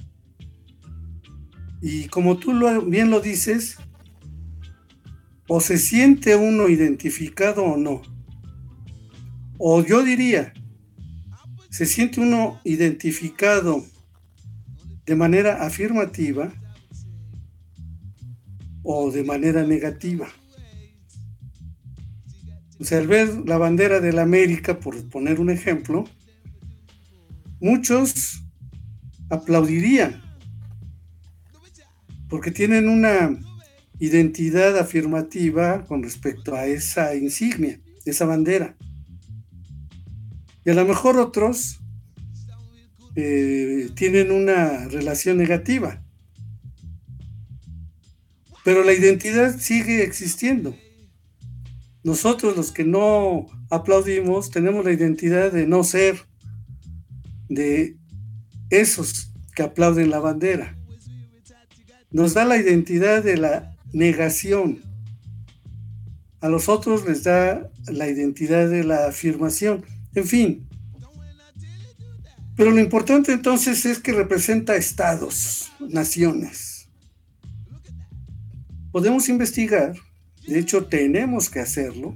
Y como tú lo, bien lo dices, o se siente uno identificado o no. O yo diría, se siente uno identificado de manera afirmativa o de manera negativa. O sea, al ver la bandera de la América, por poner un ejemplo, muchos aplaudirían porque tienen una identidad afirmativa con respecto a esa insignia, esa bandera. Y a lo mejor otros eh, tienen una relación negativa. Pero la identidad sigue existiendo. Nosotros, los que no aplaudimos, tenemos la identidad de no ser de esos que aplauden la bandera. Nos da la identidad de la negación. A los otros les da la identidad de la afirmación. En fin. Pero lo importante entonces es que representa estados, naciones. Podemos investigar, de hecho tenemos que hacerlo,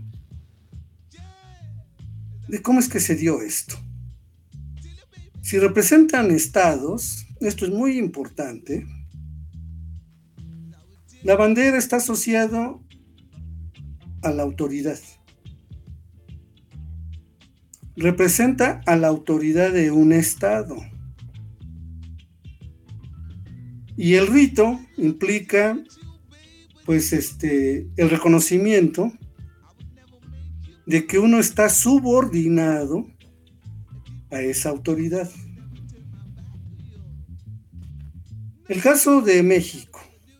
de cómo es que se dio esto. Si representan estados, esto es muy importante, la bandera está asociada a la autoridad. Representa a la autoridad de un estado. Y el rito implica pues este, el reconocimiento de que uno está subordinado a esa autoridad. El caso de México.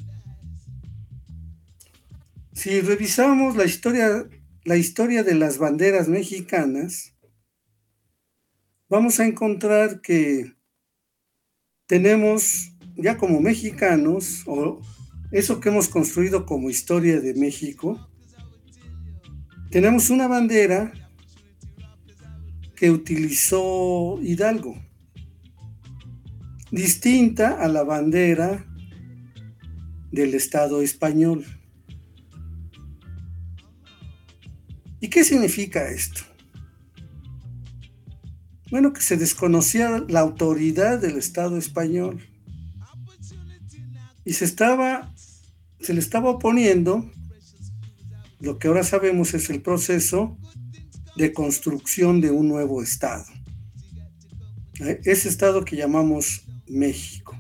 Si revisamos la historia, la historia de las banderas mexicanas, vamos a encontrar que tenemos ya como mexicanos, o eso que hemos construido como historia de México, tenemos una bandera que utilizó del Estado español. ¿Y qué significa esto? Bueno, que se desconocía la autoridad del Estado español y se estaba, se le estaba oponiendo lo que ahora sabemos es el proceso de construcción de un nuevo Estado. Ese Estado que llamamos México.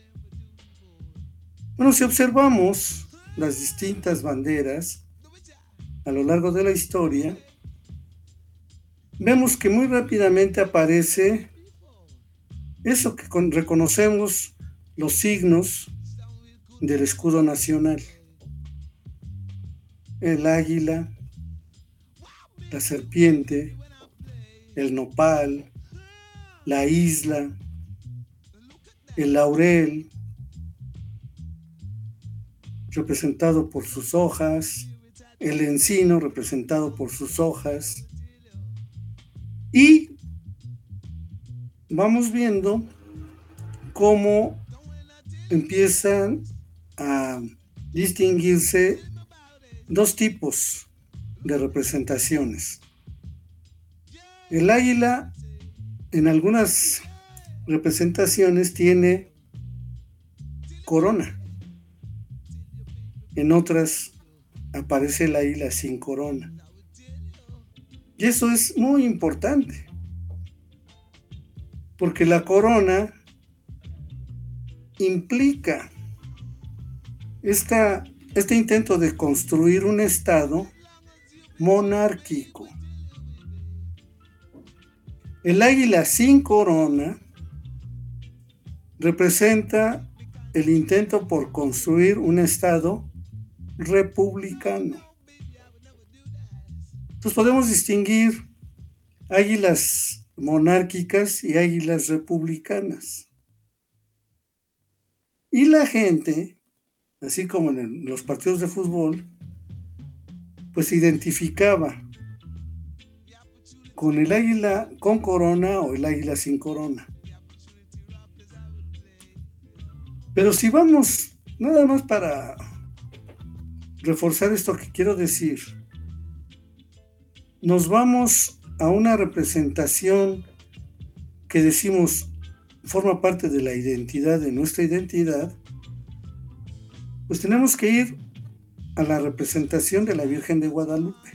Bueno, si observamos las distintas banderas a lo largo de la historia, vemos que muy rápidamente aparece eso que con, reconocemos los signos del escudo nacional. El águila, la serpiente, el nopal, la isla, el laurel, representado por sus hojas, el encino representado por sus hojas, y vamos viendo cómo empiezan a distinguirse dos tipos de representaciones. El águila en algunas representaciones tiene corona, en otras aparece el águila sin corona. Y eso es muy importante, porque la corona implica esta, este intento de construir un estado monárquico. El águila sin corona representa el intento por construir un estado republicano. Entonces podemos distinguir águilas monárquicas y águilas republicanas. Y la gente, así como en los partidos de fútbol, pues se identificaba con el águila con corona o el águila sin corona. Pero si vamos, nada más para reforzar esto que quiero decir, nos vamos a una representación que decimos forma parte de la identidad, de nuestra identidad, pues tenemos que ir a la representación de la Virgen de Guadalupe,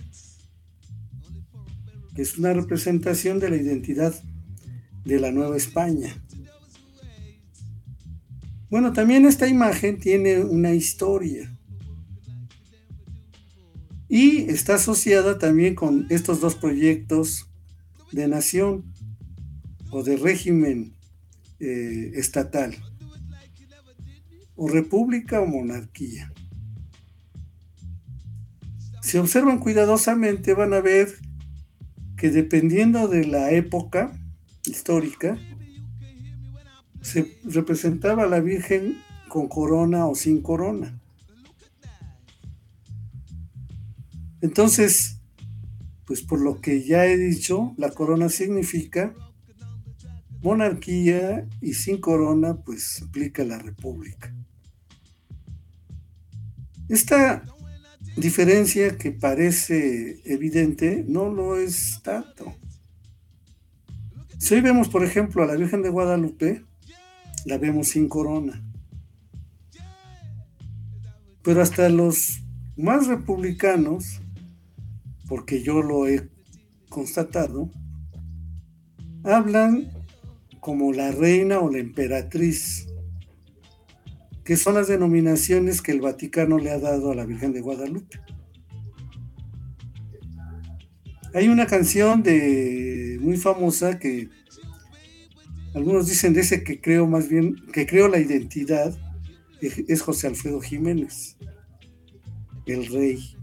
que es una representación de la identidad de la Nueva España. Bueno, también esta imagen tiene una historia y está asociada también con estos dos proyectos de nación o de régimen eh, estatal, o república o monarquía. Si observan cuidadosamente van a ver que dependiendo de la época histórica, se representaba a la Virgen con corona o sin corona. Entonces, pues por lo que ya he dicho, la corona significa monarquía y sin corona, pues implica la república. Esta diferencia que parece evidente no lo es tanto. Si hoy vemos, por ejemplo, a la Virgen de Guadalupe, la vemos sin corona. Pero hasta los más republicanos, porque yo lo he constatado, hablan como la reina o la emperatriz, que son las denominaciones que el Vaticano le ha dado a la Virgen de Guadalupe. Hay una canción de muy famosa que algunos dicen de ese que creo más bien, que creó la identidad, es José Alfredo Jiménez, el rey.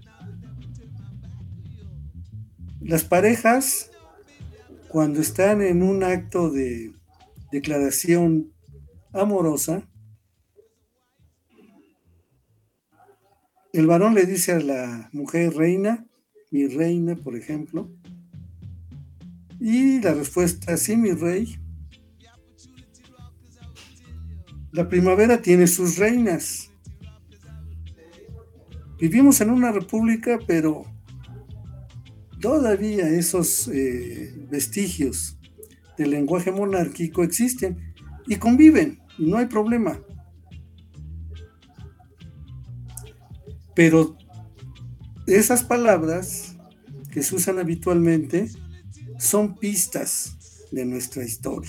Las parejas, cuando están en un acto de declaración amorosa, el varón le dice a la mujer reina, mi reina, por ejemplo, y la respuesta, sí, mi rey. La primavera tiene sus reinas, Vivimos en una república, pero todavía esos eh, vestigios del lenguaje monárquico existen y conviven, y no hay problema. Pero esas palabras que se usan habitualmente son pistas de nuestra historia.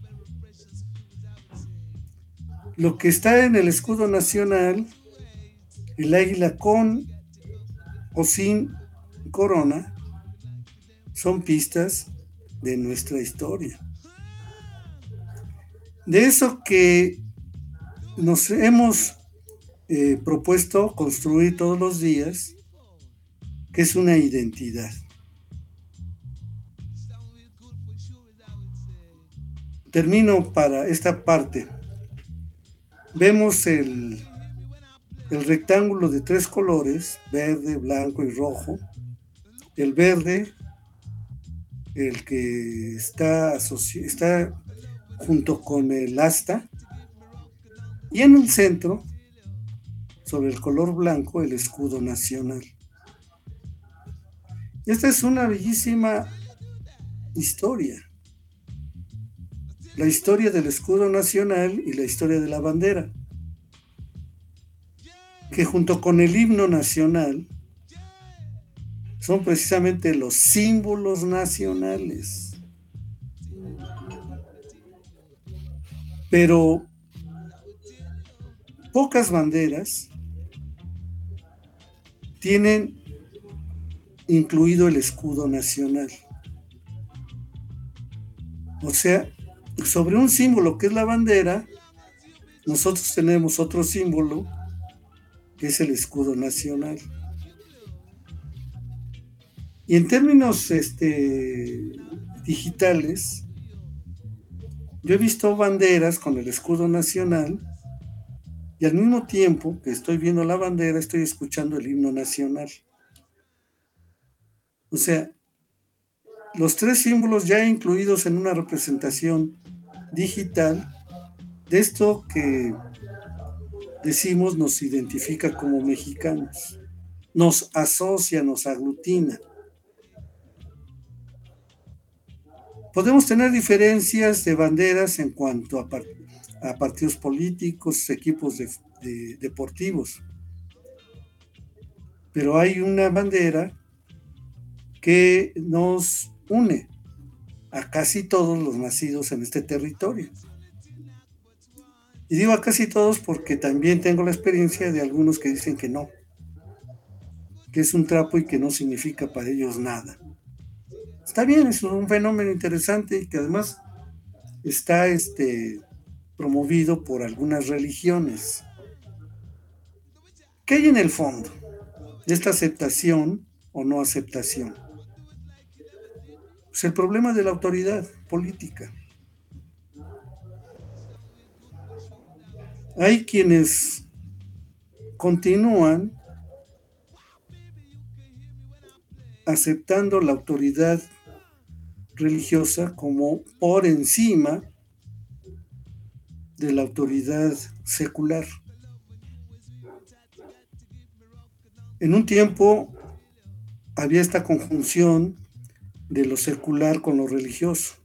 Lo que está en el escudo nacional, el águila con o sin corona, son pistas de nuestra historia. De eso que nos hemos eh, propuesto construir todos los días, que es una identidad. Termino para esta parte. Vemos el, el rectángulo de tres colores, verde, blanco y rojo. El verde, el que está, asoci- está junto con el asta, y en el centro, sobre el color blanco, el escudo nacional. Esta es una bellísima historia. La historia del escudo nacional y la historia de la bandera, que junto con el himno nacional son precisamente los símbolos nacionales. Pero pocas banderas tienen incluido el escudo nacional. O sea, sobre un símbolo que es la bandera, nosotros tenemos otro símbolo que es el escudo nacional. Y en términos este, digitales, yo he visto banderas con el escudo nacional y al mismo tiempo que estoy viendo la bandera, estoy escuchando el himno nacional. O sea, los tres símbolos ya incluidos en una representación digital de esto que decimos nos identifica como mexicanos, nos asocia, nos aglutina. Podemos tener diferencias de banderas en cuanto a, part- a partidos políticos, equipos de, de, deportivos, pero hay una bandera que nos une a casi todos los nacidos en este territorio. Y digo a casi todos porque también tengo la experiencia de algunos que dicen que no, que es un trapo y que no significa para ellos nada. Está bien, es un fenómeno interesante y que además está este, promovido por algunas religiones. ¿Qué hay en el fondo de esta aceptación o no aceptación? Pues el problema de la autoridad política. Hay quienes continúan aceptando la autoridad religiosa como por encima de la autoridad secular. En un tiempo había esta conjunción de lo secular con lo religioso.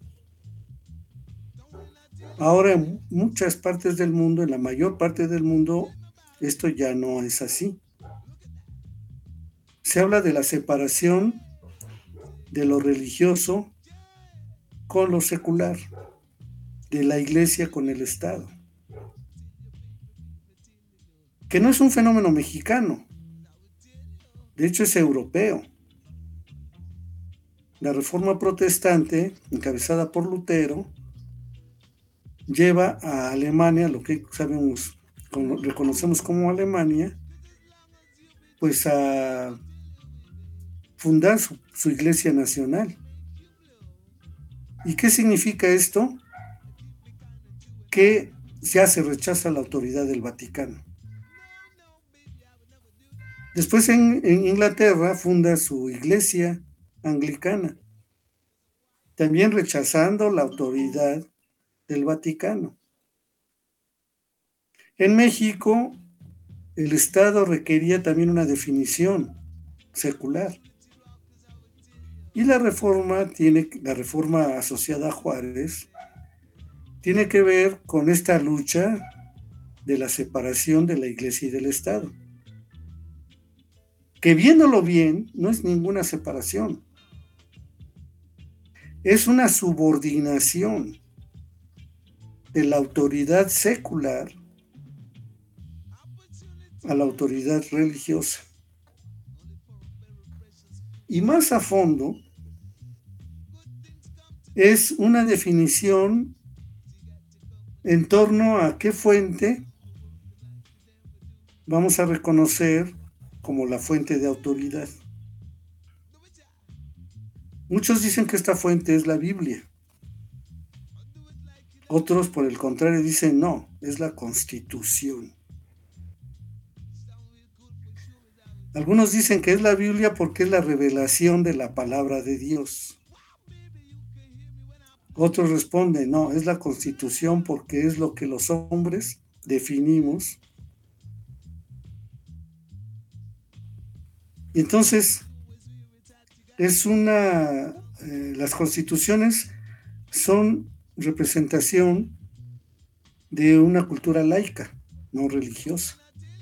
Ahora en muchas partes del mundo, en la mayor parte del mundo, esto ya no es así. Se habla de la separación de lo religioso con lo secular, de la iglesia con el Estado, que no es un fenómeno mexicano, de hecho es europeo. La Reforma Protestante, encabezada por Lutero, lleva a Alemania, lo que sabemos, como, reconocemos como Alemania, pues a fundar su, su iglesia nacional. ¿Y qué significa esto? Que ya se rechaza la autoridad del Vaticano. Después en, en Inglaterra funda su iglesia anglicana, también rechazando la autoridad del Vaticano. En México el Estado requería también una definición secular. Y la reforma tiene, la reforma asociada a Juárez, tiene que ver con esta lucha de la separación de la Iglesia y del Estado. Que viéndolo bien, no es ninguna separación. Es una subordinación de la autoridad secular a la autoridad religiosa. Y más a fondo, es una definición en torno a qué fuente vamos a reconocer como la fuente de autoridad. Muchos dicen que esta fuente es la Biblia. Otros, por el contrario, dicen no, es la Constitución. Algunos dicen que es la Biblia porque es la revelación de la palabra de Dios. Otros responden, no, es la Constitución porque es lo que los hombres definimos. Y entonces, es una, eh, las constituciones son representación de una cultura laica, no religiosa.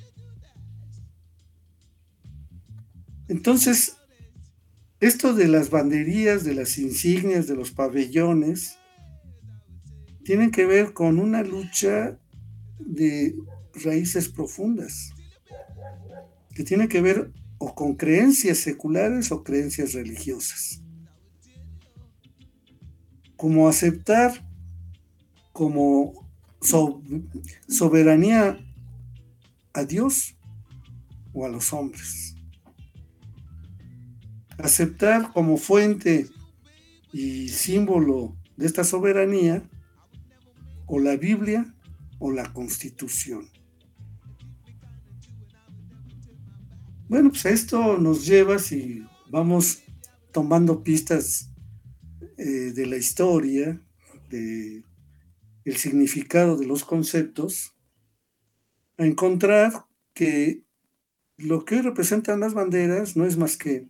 Entonces, esto de las banderías, de las insignias, de los pabellones, tienen que ver con una lucha de raíces profundas, que tiene que ver o con creencias seculares o creencias religiosas. Como aceptar como so- soberanía a Dios o a los hombres. Aceptar como fuente y símbolo de esta soberanía o la Biblia o la Constitución. Bueno, pues esto nos lleva, si vamos tomando pistas eh, de la historia, de el significado de los conceptos, a encontrar que lo que hoy representan las banderas no es más que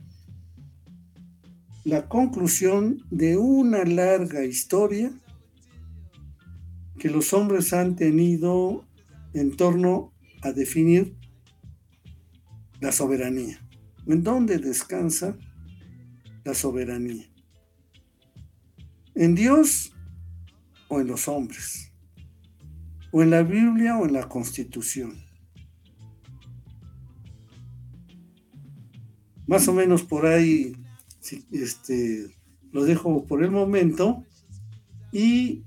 la conclusión de una larga historia que los hombres han tenido en torno a definir la soberanía. ¿En dónde descansa la soberanía? ¿En Dios o en los hombres? ¿O en la Biblia o en la Constitución? Más o menos por ahí sí, este, lo dejo por el momento. Y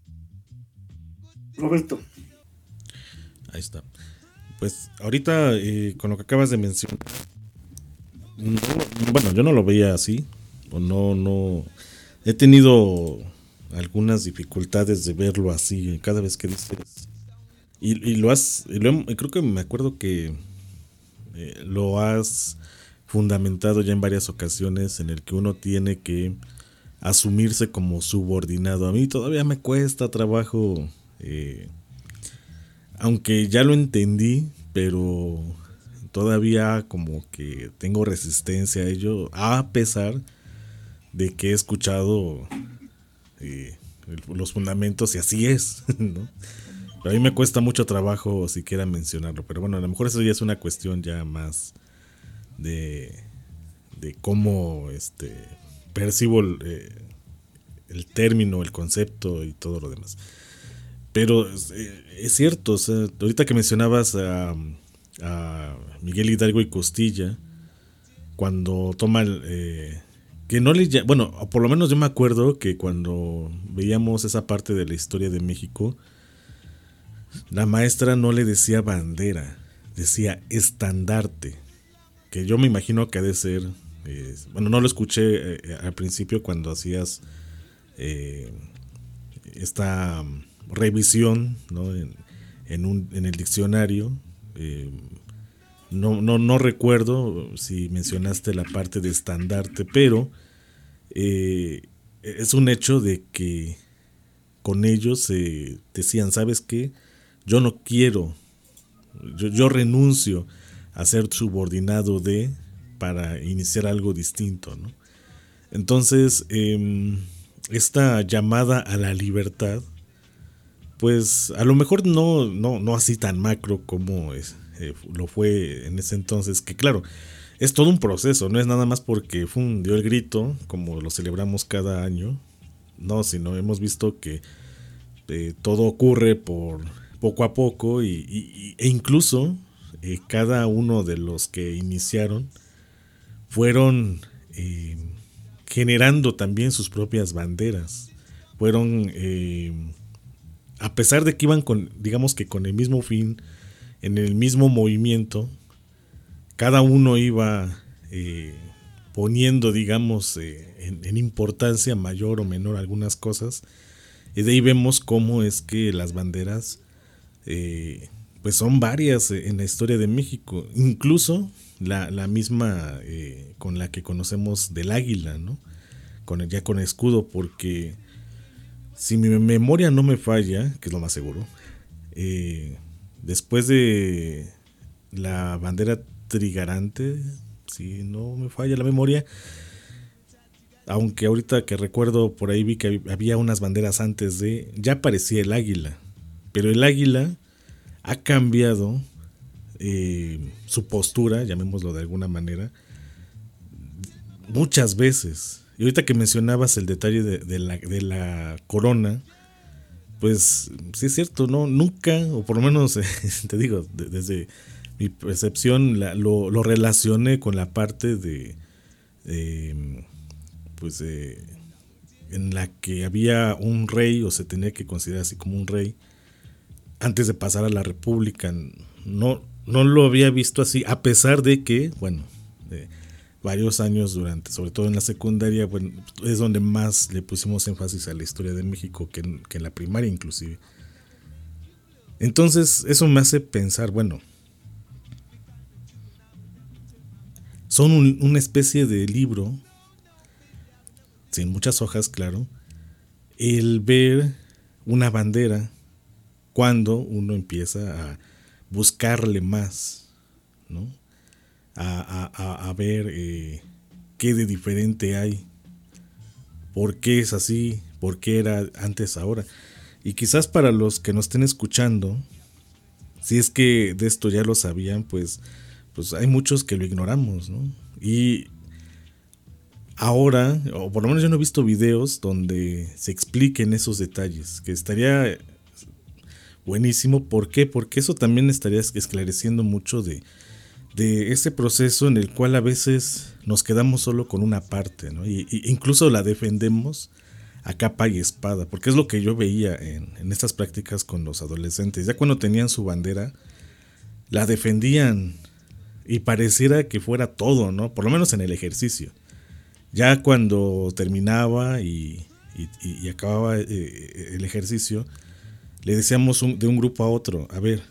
Roberto. Ahí está. Pues ahorita eh, con lo que acabas de mencionar, no, bueno, yo no lo veía así, o no, no, he tenido algunas dificultades de verlo así cada vez que dices, y, y lo has, y lo, creo que me acuerdo que eh, lo has fundamentado ya en varias ocasiones, en el que uno tiene que asumirse como subordinado. A mí todavía me cuesta trabajo, eh, aunque ya lo entendí, pero todavía como que tengo resistencia a ello, a pesar de que he escuchado eh, los fundamentos y así es, ¿no? Pero a mí me cuesta mucho trabajo siquiera mencionarlo, pero bueno, a lo mejor eso ya es una cuestión ya más de, de cómo este, percibo el, eh, el término, el concepto y todo lo demás. Pero eh, es cierto, o sea, ahorita que mencionabas a, a Miguel Hidalgo y Costilla, cuando toma el... Eh, que no le... Bueno, por lo menos yo me acuerdo que cuando veíamos esa parte de la historia de México, la maestra no le decía bandera, decía estandarte, que yo me imagino que ha de ser... Eh, bueno, no lo escuché eh, al principio cuando hacías eh, esta... revisión, ¿no? en, en, un, en el diccionario. eh, no, no, no recuerdo si mencionaste la parte de estandarte, pero eh, es un hecho de que con ellos eh, decían, ¿sabes qué? Yo no quiero Yo, yo renuncio a ser subordinado de para iniciar algo distinto, ¿no? Entonces, eh, esta llamada a la libertad, pues a lo mejor no, no, no así tan macro como es, eh, lo fue en ese entonces, que claro, es todo un proceso, no es nada más porque fue dio el grito, como lo celebramos cada año, no, sino hemos visto que eh, todo ocurre por poco a poco y, y, e incluso eh, cada uno de los que iniciaron fueron eh, generando también sus propias banderas, fueron, eh, a pesar de que iban con, digamos que con el mismo fin, en el mismo movimiento, cada uno iba eh, poniendo, digamos, eh, en, en importancia mayor o menor algunas cosas, y de ahí vemos cómo es que las banderas eh, pues son varias en la historia de México, incluso la, la misma eh, con la que conocemos del águila, ¿no? Con el, ya con escudo, porque si mi memoria no me falla, que es lo más seguro, eh, después de la bandera trigarante, si no me falla la memoria, aunque ahorita que recuerdo por ahí vi que había unas banderas antes de, ya aparecía el águila, pero el águila ha cambiado eh, su postura, llamémoslo de alguna manera, muchas veces. Y ahorita que mencionabas el detalle de, de, la, de la corona, pues sí es cierto, no, nunca, o por lo menos eh, te digo, de, desde mi percepción la, lo, lo relacioné con la parte de, eh, pues eh, en la que había un rey, o se tenía que considerar así como un rey, antes de pasar a la república. No, no lo había visto así, a pesar de que, bueno, eh, varios años durante, sobre todo en la secundaria, bueno, es donde más le pusimos énfasis a la historia de México que en, que en la primaria inclusive. Entonces eso me hace pensar, bueno, son un, una especie de libro, sin muchas hojas, claro, el ver una bandera cuando uno empieza a buscarle más, ¿no? A, a, a ver eh, qué de diferente hay, por qué es así, por qué era antes ahora. Y quizás para los que nos estén escuchando, si es que de esto ya lo sabían, pues, pues hay muchos que lo ignoramos, ¿no? Y ahora, o por lo menos yo no he visto videos donde se expliquen esos detalles, que estaría buenísimo. ¿Por qué? Porque eso también estaría esclareciendo mucho de de ese proceso en el cual a veces nos quedamos solo con una parte, ¿no? Y, y incluso la defendemos a capa y espada, porque es lo que yo veía en, en estas prácticas con los adolescentes. Ya cuando tenían su bandera, la defendían y pareciera que fuera todo, ¿no? Por lo menos en el ejercicio. Ya cuando terminaba y, y, y acababa eh, el ejercicio, le decíamos un, de un grupo a otro, a ver,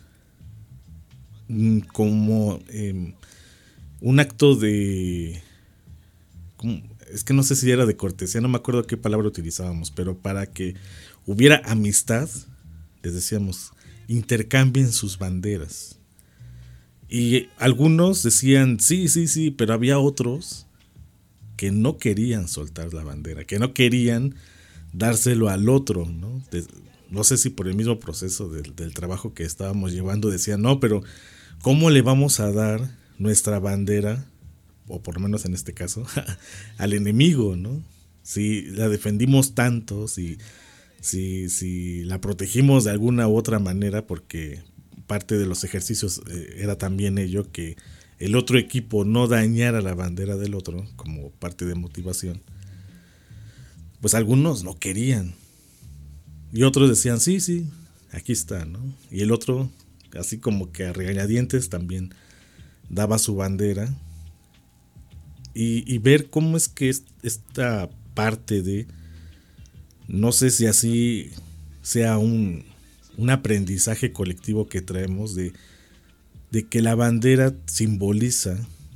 como eh, un acto de, como, es que no sé si era de cortesía, no me acuerdo qué palabra utilizábamos, pero para que hubiera amistad, les decíamos, intercambien sus banderas. Y algunos decían, sí, sí, sí, pero había otros que no querían soltar la bandera, que no querían dárselo al otro, ¿no? De, no sé si por el mismo proceso del, del trabajo que estábamos llevando, decían, no, pero ¿cómo le vamos a dar nuestra bandera, o por lo menos en este caso, al enemigo, ¿no? Si la defendimos tanto, si, si, si la protegimos de alguna u otra manera, porque parte de los ejercicios eh, era también ello, que el otro equipo no dañara la bandera del otro, como parte de motivación, pues algunos no querían. Y otros decían, sí, sí, aquí está, ¿no? Y el otro, así como que a regañadientes, también daba su bandera. Y, y ver cómo es que es, esta parte de, no sé si así sea un, un aprendizaje colectivo que traemos de, de que la bandera simboliza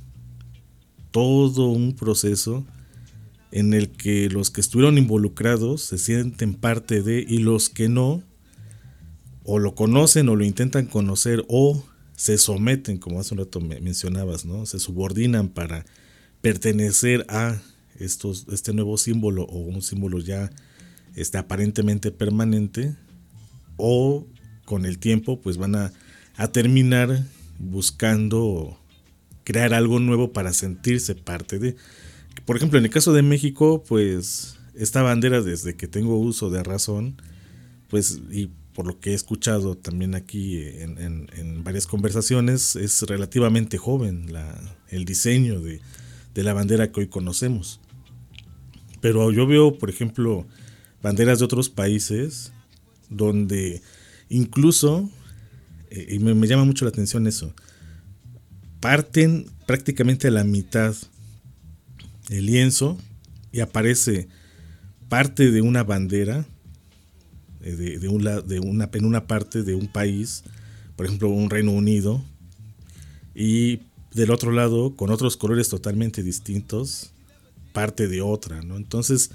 todo un proceso en el que los que estuvieron involucrados se sienten parte de, y los que no, o lo conocen o lo intentan conocer, o se someten, como hace un rato me mencionabas, ¿no? Se subordinan para pertenecer a estos, este nuevo símbolo o un símbolo ya este, aparentemente permanente, o con el tiempo pues van a, a terminar buscando crear algo nuevo para sentirse parte de. Por ejemplo, en el caso de México, pues esta bandera, desde que tengo uso de razón, pues, y por lo que he escuchado también aquí en, en, en varias conversaciones, es relativamente joven la, el diseño de, de la bandera que hoy conocemos. Pero yo veo, por ejemplo, banderas de otros países donde incluso, eh, y me, me llama mucho la atención eso, parten prácticamente a la mitad el lienzo y aparece parte de una bandera de, de, una, de una, en una parte de un país, por ejemplo un Reino Unido, y del otro lado, con otros colores totalmente distintos, parte de otra, ¿no? Entonces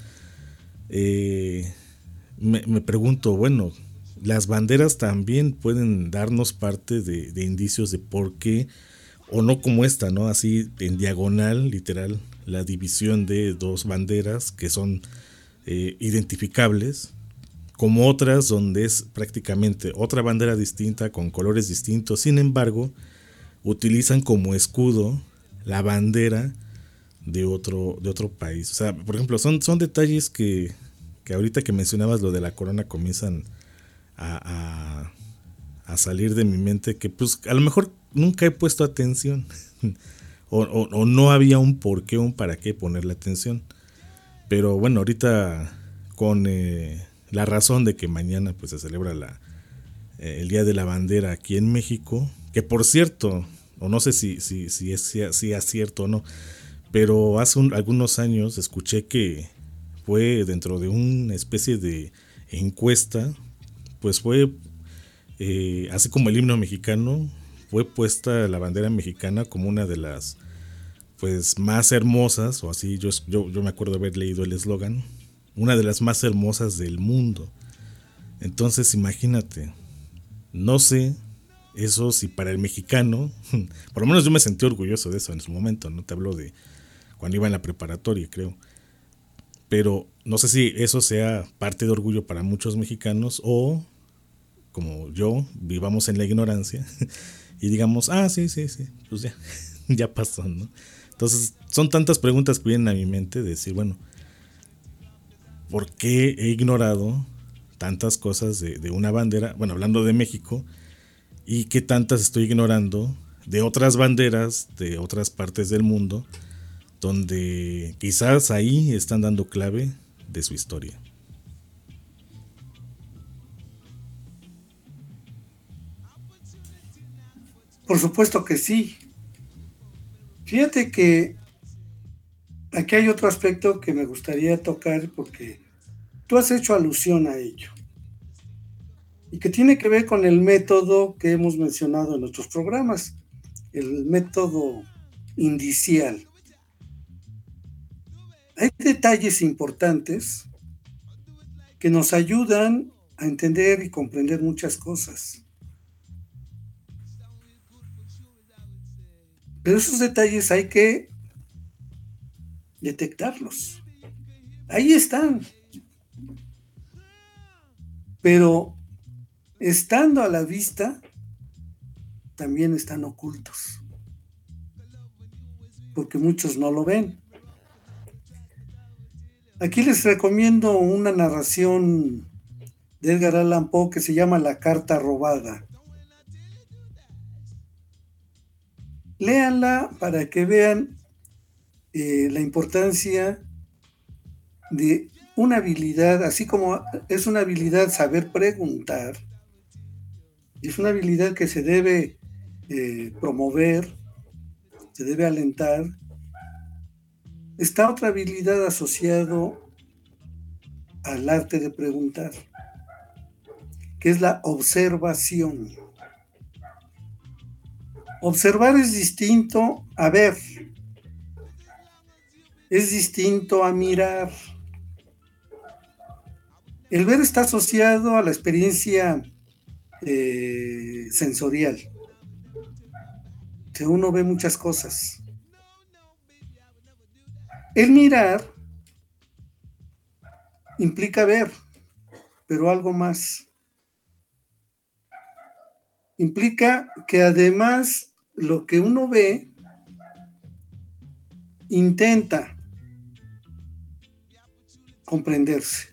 eh, me, me pregunto, bueno, las banderas también pueden darnos parte de, de indicios de por qué, o no como esta, ¿no? Así en diagonal, literal, la división de dos banderas que son eh, identificables, como otras donde es prácticamente otra bandera distinta con colores distintos. Sin embargo, utilizan como escudo la bandera de otro, de otro país. O sea, por ejemplo, son, son detalles que, que ahorita que mencionabas lo de la corona comienzan a, a, a salir de mi mente, que pues a lo mejor nunca he puesto atención o, o, o no había un por qué, un para qué ponerle atención. Pero bueno, ahorita con eh, la razón de que mañana pues se celebra la, eh, el Día de la Bandera aquí en México, que por cierto, o no sé si, si, si, es, si, si es cierto o no, pero hace un, algunos años escuché que fue dentro de una especie de encuesta, pues fue, eh, así como el himno mexicano, fue puesta la bandera mexicana como una de las pues más hermosas, o así yo, yo, yo me acuerdo de haber leído el eslogan, una de las más hermosas del mundo. Entonces imagínate, no sé eso si para el mexicano, por lo menos yo me sentí orgulloso de eso en su momento, no te hablo de cuando iba en la preparatoria, creo, pero no sé si eso sea parte de orgullo para muchos mexicanos, o como yo, vivamos en la ignorancia y digamos, ah, sí, sí, sí, pues ya, ya pasó, ¿no? Entonces, son tantas preguntas que vienen a mi mente de decir, bueno, ¿por qué he ignorado tantas cosas de, de una bandera? Bueno, hablando de México, ¿y qué tantas estoy ignorando de otras banderas de otras partes del mundo, donde quizás ahí están dando clave de su historia? Por supuesto que sí. Fíjate que aquí hay otro aspecto que me gustaría tocar porque tú has hecho alusión a ello y que tiene que ver con el método que hemos mencionado en nuestros programas, el método indicial. Hay detalles importantes que nos ayudan a entender y comprender muchas cosas. Pero esos detalles hay que detectarlos. Ahí están. Pero estando a la vista, también están ocultos. Porque muchos no lo ven. Aquí les recomiendo una narración de Edgar Allan Poe que se llama La Carta Robada. Léanla para que vean eh, la importancia de una habilidad, así como es una habilidad saber preguntar, es una habilidad que se debe eh, promover, se debe alentar. Está otra habilidad asociado al arte de preguntar, que es la observación. Observar es distinto a ver, es distinto a mirar. El ver está asociado a la experiencia eh, sensorial. sea, uno ve muchas cosas. El mirar implica ver, pero algo más. Implica que además lo que uno ve intenta comprenderse.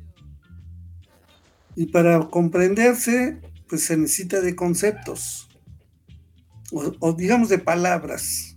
Y para comprenderse, pues se necesita de conceptos, o, o digamos de palabras.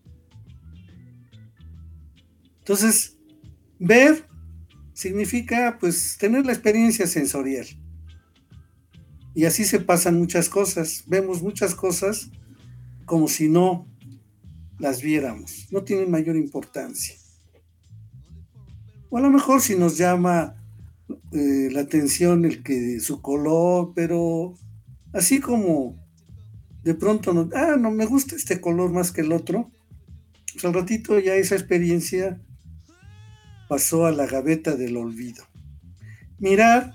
Entonces, ver significa pues tener la experiencia sensorial. Y así se pasan muchas cosas. Vemos muchas cosas como si no las viéramos. No tienen mayor importancia. O a lo mejor si nos llama eh, la atención el que su color, pero así como de pronto, no, ah, no me gusta este color más que el otro, pues al ratito ya esa experiencia pasó a la gaveta del olvido. Mirar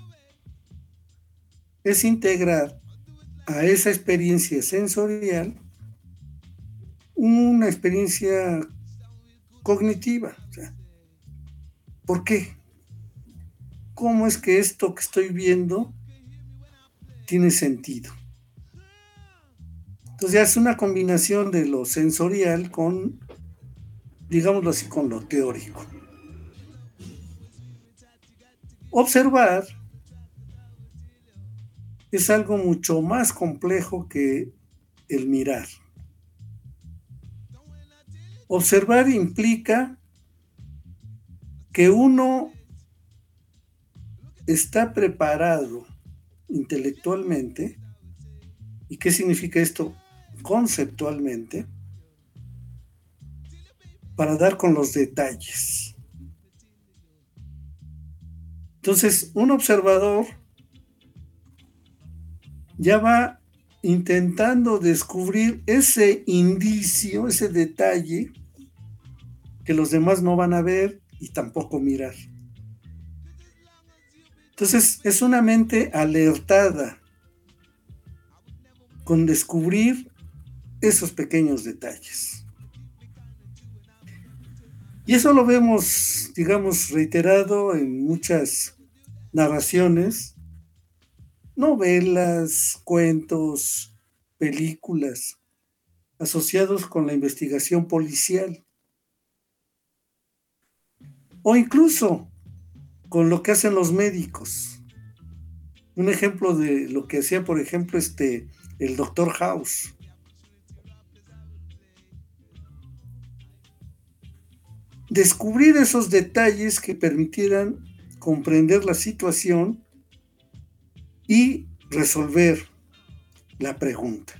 es integrar a esa experiencia sensorial una experiencia cognitiva. O sea, ¿por qué? ¿Cómo es que esto que estoy viendo tiene sentido? Entonces ya es una combinación de lo sensorial con, digámoslo así, con lo teórico. Observar es algo mucho más complejo que el mirar. Observar implica que uno está preparado intelectualmente. ¿Y qué significa esto conceptualmente? Para dar con los detalles. Entonces, un observador ya va intentando descubrir ese indicio, ese detalle que los demás no van a ver y tampoco mirar. Entonces, es una mente alertada con descubrir esos pequeños detalles. Y eso lo vemos, digamos, reiterado en muchas narraciones, novelas, cuentos, películas, asociados con la investigación policial. O incluso con lo que hacen los médicos. Un ejemplo de lo que hacía, por ejemplo, este, el doctor House. Descubrir esos detalles que permitieran comprender la situación y resolver la pregunta.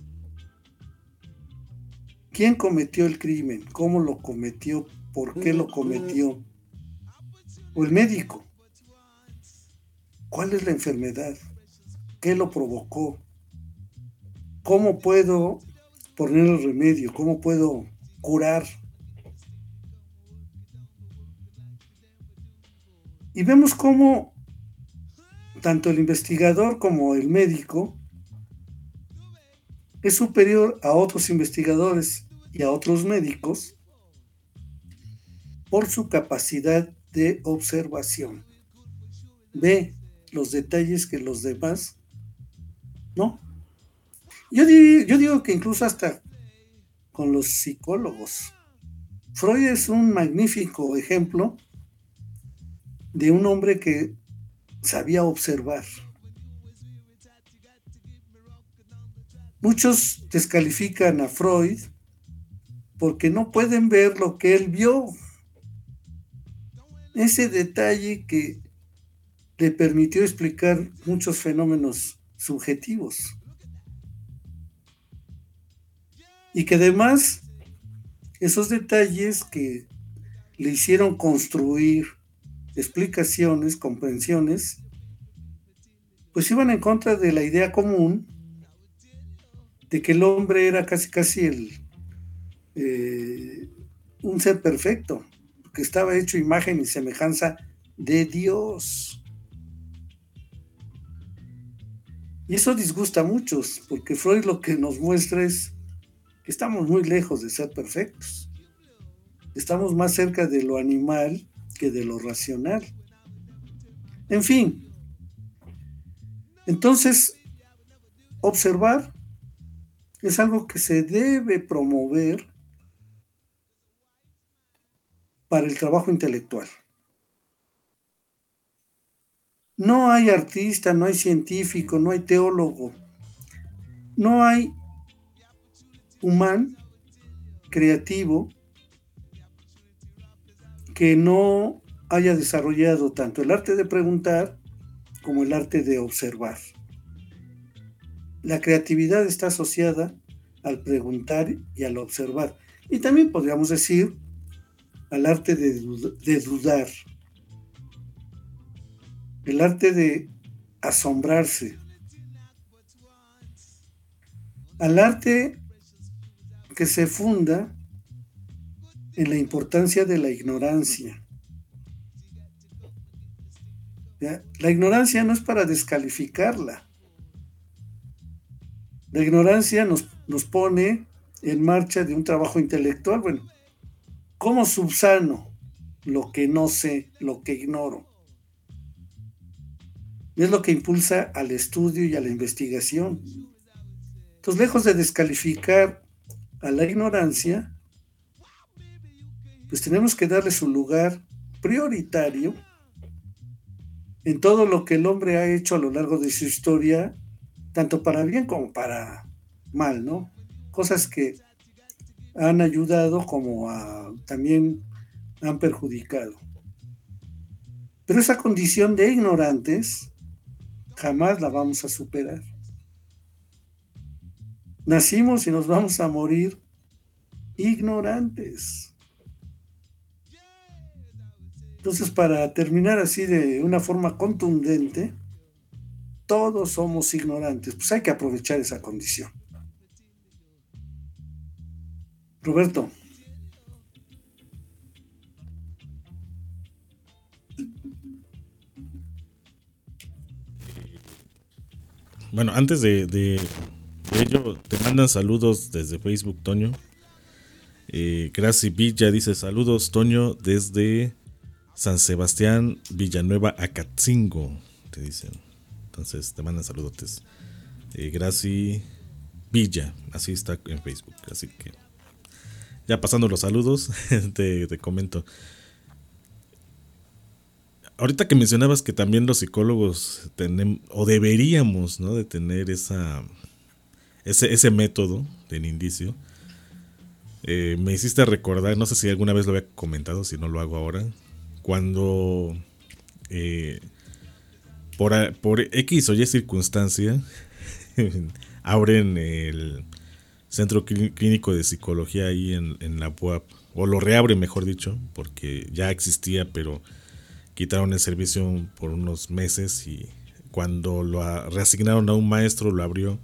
¿Quién cometió el crimen? ¿Cómo lo cometió? ¿Por qué lo cometió? O el médico. ¿Cuál es la enfermedad? ¿Qué lo provocó? ¿Cómo puedo poner el remedio? ¿Cómo puedo curar? Y vemos cómo tanto el investigador como el médico es superior a otros investigadores y a otros médicos por su capacidad de observación. Ve los detalles que los demás no. Yo, di, yo digo que incluso hasta con los psicólogos. Freud es un magnífico ejemplo de un hombre que sabía observar. Muchos descalifican a Freud porque no pueden ver lo que él vio. Ese detalle que le permitió explicar muchos fenómenos subjetivos. Y que además esos detalles que le hicieron construir explicaciones, comprensiones, pues iban en contra de la idea común de que el hombre era casi casi el eh, un ser perfecto, que estaba hecho imagen y semejanza de Dios. Y eso disgusta a muchos, porque Freud lo que nos muestra es que estamos muy lejos de ser perfectos. Estamos más cerca de lo animal que de lo racional. En fin, entonces, observar es algo que se debe promover para el trabajo intelectual. No hay artista, no hay científico, no hay teólogo, no hay humano creativo que no haya desarrollado tanto el arte de preguntar como el arte de observar. La creatividad está asociada al preguntar y al observar. Y también podríamos decir al arte de, de dudar, el arte de asombrarse, al arte que se funda en la importancia de la ignorancia. ¿Ya? La ignorancia no es para descalificarla. La ignorancia nos, nos pone en marcha de un trabajo intelectual. Bueno, ¿cómo subsano lo que no sé, lo que ignoro? Y es lo que impulsa al estudio y a la investigación. Entonces, lejos de descalificar a la ignorancia, pues tenemos que darle su lugar prioritario en todo lo que el hombre ha hecho a lo largo de su historia, tanto para bien como para mal, ¿no? Cosas que han ayudado como a, también han perjudicado. Pero esa condición de ignorantes jamás la vamos a superar. Nacimos y nos vamos a morir ignorantes. Entonces, para terminar así de una forma contundente, todos somos ignorantes. Pues hay que aprovechar esa condición. Roberto. Bueno, antes de, de, de ello, te mandan saludos desde Facebook, Toño. Eh, Graci Villa dice saludos, Toño, desde San Sebastián, Villanueva, Acatzingo, te dicen. Entonces te mandan saludotes. Eh, Graci Villa, así está en Facebook. Así que ya pasando los saludos, te, te comento. Ahorita que mencionabas que también los psicólogos tenemos, o deberíamos, ¿no?, de tener esa, ese, ese método del indicio, eh, me hiciste recordar, no sé si alguna vez lo había comentado, si no lo hago ahora, cuando eh, por, por X o Y circunstancia abren el Centro Clínico de Psicología ahí en, en la U A P, o lo reabren, mejor dicho, porque ya existía, pero quitaron el servicio por unos meses, y cuando lo reasignaron a un maestro, lo abrió.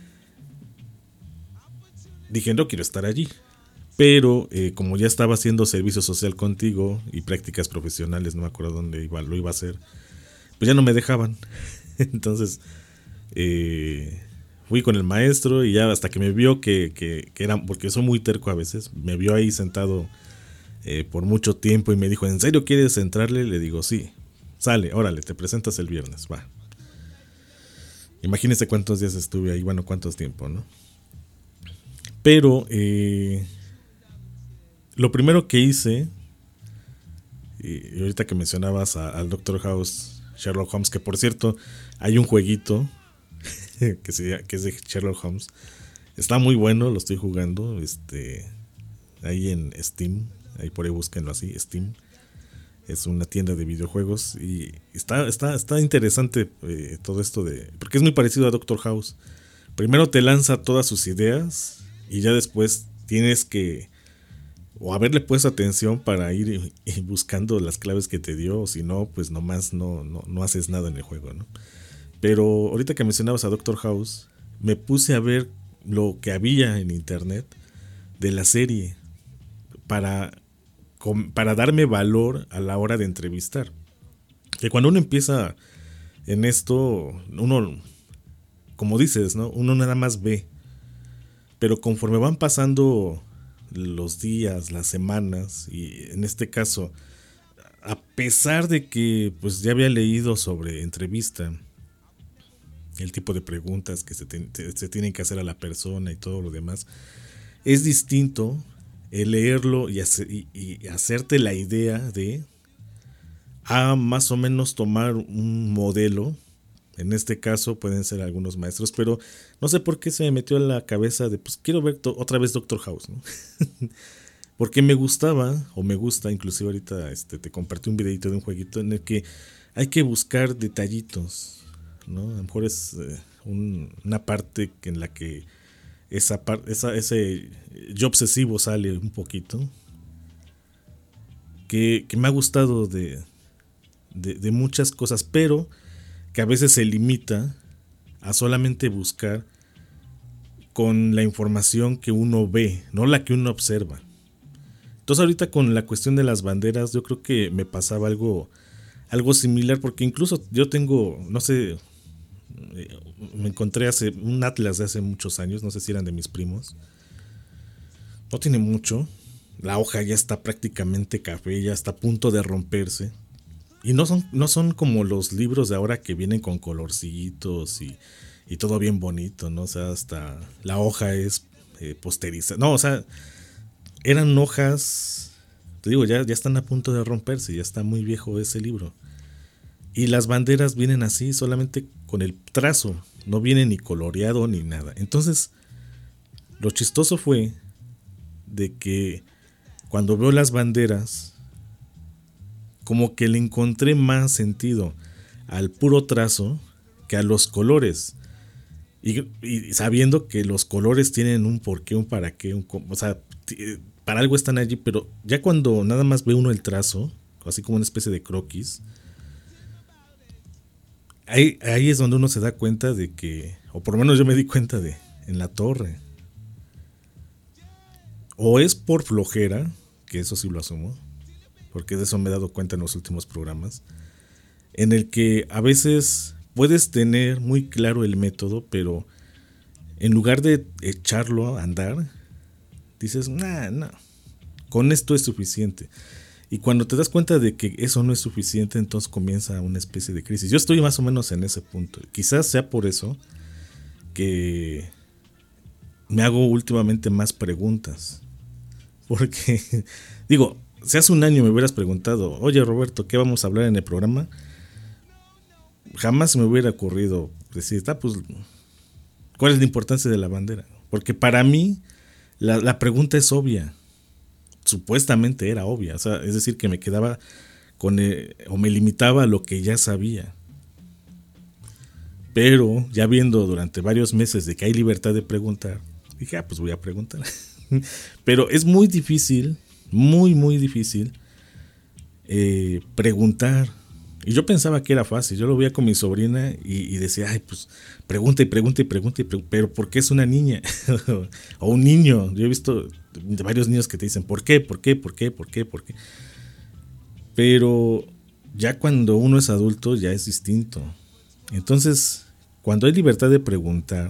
Dije, no quiero estar allí. Pero eh, como ya estaba haciendo servicio social contigo y prácticas profesionales, no me acuerdo dónde iba, lo iba a hacer, pues ya no me dejaban. Entonces eh, fui con el maestro, y ya hasta que me vio que, que, que era, porque soy muy terco a veces, me vio ahí sentado Eh, por mucho tiempo y me dijo, ¿en serio quieres entrarle? Le digo, sí, sale, órale, te presentas el viernes, va. Imagínense cuántos días estuve ahí, bueno, cuántos tiempo, ¿no? Pero eh, lo primero que hice, y ahorita que mencionabas a, al Doctor House, Sherlock Holmes, que por cierto, hay un jueguito que, se, que es de Sherlock Holmes, está muy bueno, lo estoy jugando, este, ahí en Steam. Ahí por ahí búsquenlo así, Steam. Es una tienda de videojuegos y está, está, está interesante eh, todo esto de... Porque es muy parecido a Doctor House. Primero te lanza todas sus ideas y ya después tienes que o haberle puesto atención para ir y, y buscando las claves que te dio, o si no, pues nomás no, no, no haces nada en el juego, ¿no? Pero ahorita que mencionabas a Doctor House, me puse a ver lo que había en internet de la serie para... para darme valor a la hora de entrevistar. Que cuando uno empieza en esto, uno, como dices, ¿no?, uno nada más ve. pero conforme van pasando los días, las semanas, y en este caso, a pesar de que pues ya había leído sobre entrevista, el tipo de preguntas que se, te, se tienen que hacer a la persona y todo lo demás, es distinto el leerlo y, hacer, y, y hacerte la idea de a más o menos tomar un modelo. En este caso pueden ser algunos maestros, pero no sé por qué se me metió en la cabeza de pues quiero ver to- otra vez Doctor House, ¿no? Porque me gustaba, o me gusta, inclusive ahorita este, te compartí un videito de un jueguito en el que hay que buscar detallitos, ¿no? A lo mejor es eh, un, una parte en la que esa par, esa, ese yo obsesivo sale un poquito, que, que me ha gustado de, de, de muchas cosas, pero que a veces se limita a solamente buscar con la información que uno ve, no la que uno observa. Entonces ahorita con la cuestión de las banderas yo creo que me pasaba algo, algo similar, porque incluso yo tengo, no sé, me encontré hace un atlas de hace muchos años, no sé si eran de mis primos, no tiene mucho, la hoja ya está prácticamente café, ya está a punto de romperse. Y no son, no son como los libros de ahora que vienen con colorcitos y, y todo bien bonito, ¿no? O sea, hasta la hoja es eh, posterizada. No, o sea, eran hojas, te digo, ya, ya están a punto de romperse, ya está muy viejo ese libro. Y las banderas vienen así, solamente con el trazo, no viene ni coloreado ni nada. Entonces, lo chistoso fue de que cuando veo las banderas, como que le encontré más sentido al puro trazo que a los colores. Y, y sabiendo que los colores tienen un porqué, un para qué, un, o sea, t- para algo están allí, pero ya cuando nada más ve uno el trazo, así como una especie de croquis, ahí, ahí es donde uno se da cuenta de que, o por lo menos yo me di cuenta de, en la torre, o es por flojera, que eso sí lo asumo, porque de eso me he dado cuenta en los últimos programas, en el que a veces puedes tener muy claro el método, pero en lugar de echarlo a andar, dices, nah, no, con esto es suficiente. Y cuando te das cuenta de que eso no es suficiente, entonces comienza una especie de crisis. Yo estoy más o menos en ese punto. Quizás sea por eso que me hago últimamente más preguntas. Porque, digo, si hace un año me hubieras preguntado, oye Roberto, ¿qué vamos a hablar en el programa? Jamás me hubiera ocurrido decir, ah, pues, ¿cuál es la importancia de la bandera? Porque para mí la, la pregunta es obvia. Supuestamente era obvia. O sea, es decir, que me quedaba con el, o me limitaba a lo que ya sabía. Pero ya viendo durante varios meses de que hay libertad de preguntar, dije, ah, pues voy a preguntar. Pero es muy difícil, muy, muy difícil eh, preguntar. Y yo pensaba que era fácil. Yo lo veía con mi sobrina y, y decía, ay, pues pregunta y pregunta y pregunta, y pregunta, pero ¿por qué es una niña? O un niño. Yo he visto de varios niños que te dicen, ¿por qué? ¿Por qué? ¿Por qué? ¿Por qué? ¿Por qué? Pero ya cuando uno es adulto ya es distinto. Entonces, cuando hay libertad de preguntar,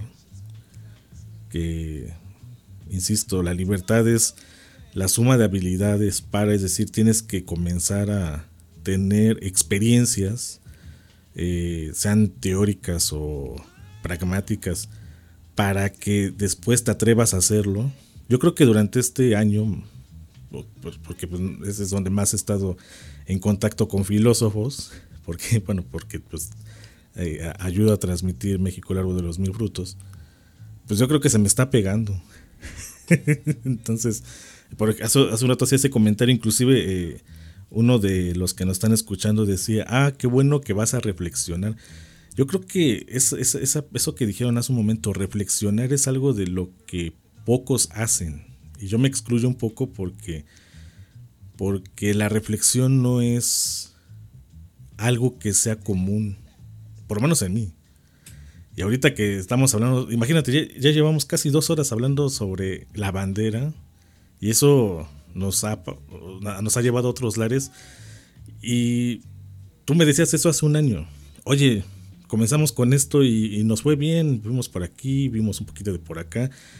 que, insisto, la libertad es la suma de habilidades para, es decir, tienes que comenzar a tener experiencias, eh, sean teóricas o pragmáticas, para que después te atrevas a hacerlo. Yo creo que durante este año, porque pues, ese es donde más he estado en contacto con filósofos, porque, bueno, porque pues, eh, ayuda a transmitir México el árbol de los mil frutos, pues yo creo que se me está pegando. Entonces, por, hace, hace un rato hacía ese comentario, inclusive eh, uno de los que nos están escuchando decía, ah, qué bueno que vas a reflexionar. Yo creo que es, es, esa, eso que dijeron hace un momento, reflexionar es algo de lo que pocos hacen. Y yo me excluyo un poco porque, porque la reflexión no es algo que sea común, por lo menos en mí. Y ahorita que estamos hablando, imagínate, ya, ya llevamos casi dos horas hablando sobre la bandera y eso nos ha, nos ha llevado a otros lares. Y tú me decías eso hace un año. Oye, comenzamos con esto y, y nos fue bien, vimos por aquí, vimos un poquito de por acá.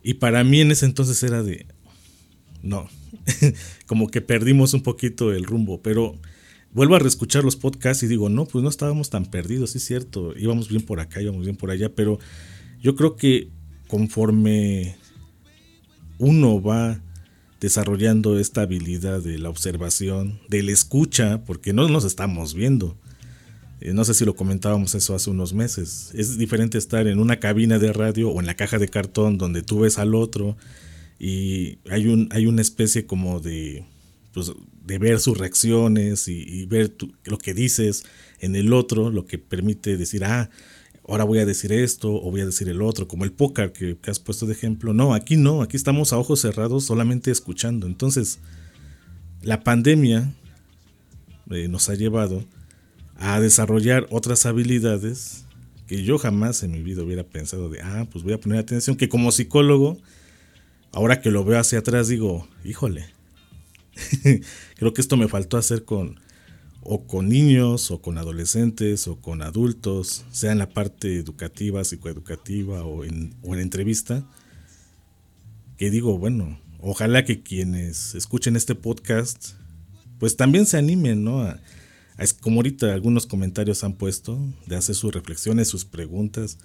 Y para mí en ese entonces era de, no, como que perdimos un poquito el rumbo, pero vuelvo a reescuchar los podcasts y digo, no, pues no estábamos tan perdidos, sí es cierto, íbamos bien por acá, íbamos bien por allá, pero yo creo que conforme uno va desarrollando esta habilidad de la observación, de la escucha, porque no nos estamos viendo. Eh, no sé si lo comentábamos eso hace unos meses. Es diferente estar en una cabina de radio o en la caja de cartón donde tú ves al otro y hay un hay una especie como de, pues, de ver sus reacciones y, y ver tu, lo que dices en el otro, lo que permite decir, ah, ahora voy a decir esto o voy a decir el otro, como el póker que, que has puesto de ejemplo. No, aquí no, aquí estamos a ojos cerrados solamente escuchando. Entonces, la pandemia eh, nos ha llevado a desarrollar otras habilidades que yo jamás en mi vida hubiera pensado de, ah, pues voy a poner atención, que como psicólogo, ahora que lo veo hacia atrás digo, híjole, creo que esto me faltó hacer con o con niños, o con adolescentes, o con adultos, sea en la parte educativa, psicoeducativa, o en, o en entrevista, que digo, bueno, ojalá que quienes escuchen este podcast, pues también se animen, ¿no? A, a, como ahorita algunos comentarios han puesto, de hacer sus reflexiones, sus preguntas.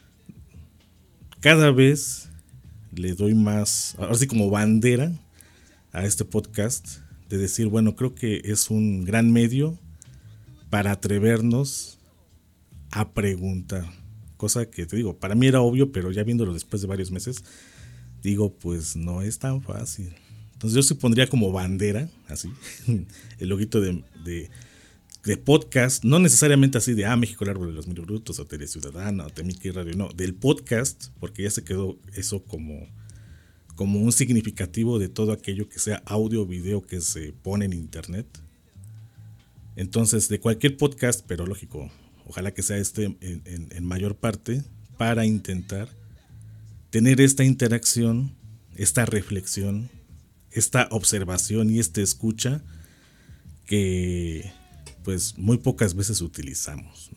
Cada vez le doy más, ahora sí como bandera a este podcast, de decir, bueno, creo que es un gran medio para atrevernos a preguntar. Cosa que te digo, para mí era obvio, pero ya viéndolo después de varios meses, digo, pues no es tan fácil. Entonces yo sí pondría como bandera, así, el loguito de, de, de podcast, no necesariamente así de, ah, México, el árbol de los mil frutos, o Tele Ciudadana, o Temique Radio, no, del podcast, porque ya se quedó eso como... como un significativo de todo aquello que sea audio o video que se pone en internet. Entonces, de cualquier podcast, pero lógico, ojalá que sea este en, en, en mayor parte, para intentar tener esta interacción, esta reflexión, esta observación y esta escucha que pues muy pocas veces utilizamos.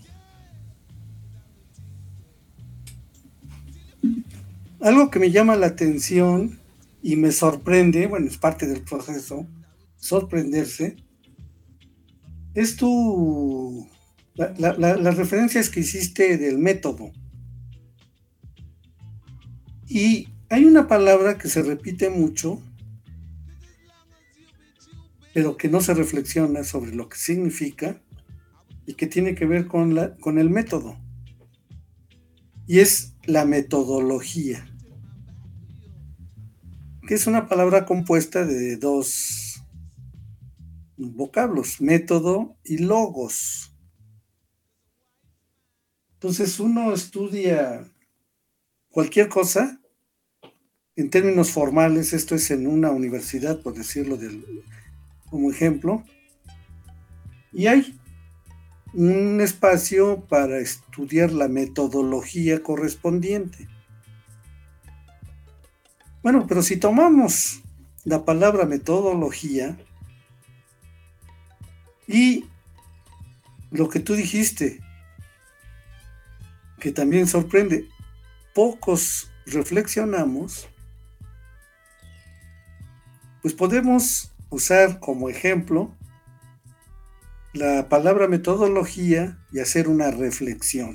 Algo que me llama la atención y me sorprende, bueno, es parte del proceso, sorprenderse, es tu, la, la, la, las referencias que hiciste del método. Y hay una palabra que se repite mucho, pero que no se reflexiona sobre lo que significa y que tiene que ver con, la, con el método. Y es la metodología, que es una palabra compuesta de dos vocablos, método y logos. Entonces uno estudia cualquier cosa, en términos formales, esto es en una universidad, por decirlo del, como ejemplo, y hay un espacio para estudiar la metodología correspondiente. Bueno, pero si tomamos la palabra metodología y lo que tú dijiste, que también sorprende, pocos reflexionamos, pues podemos usar como ejemplo la palabra metodología y hacer una reflexión.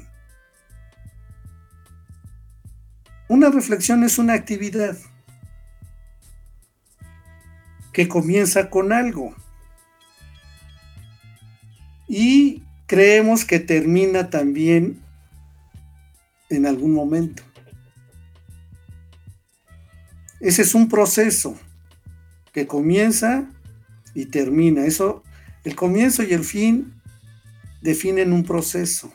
Una reflexión es una actividad que comienza con algo y creemos que termina también en algún momento. Ese es un proceso que comienza y termina. Eso, el comienzo y el fin definen un proceso.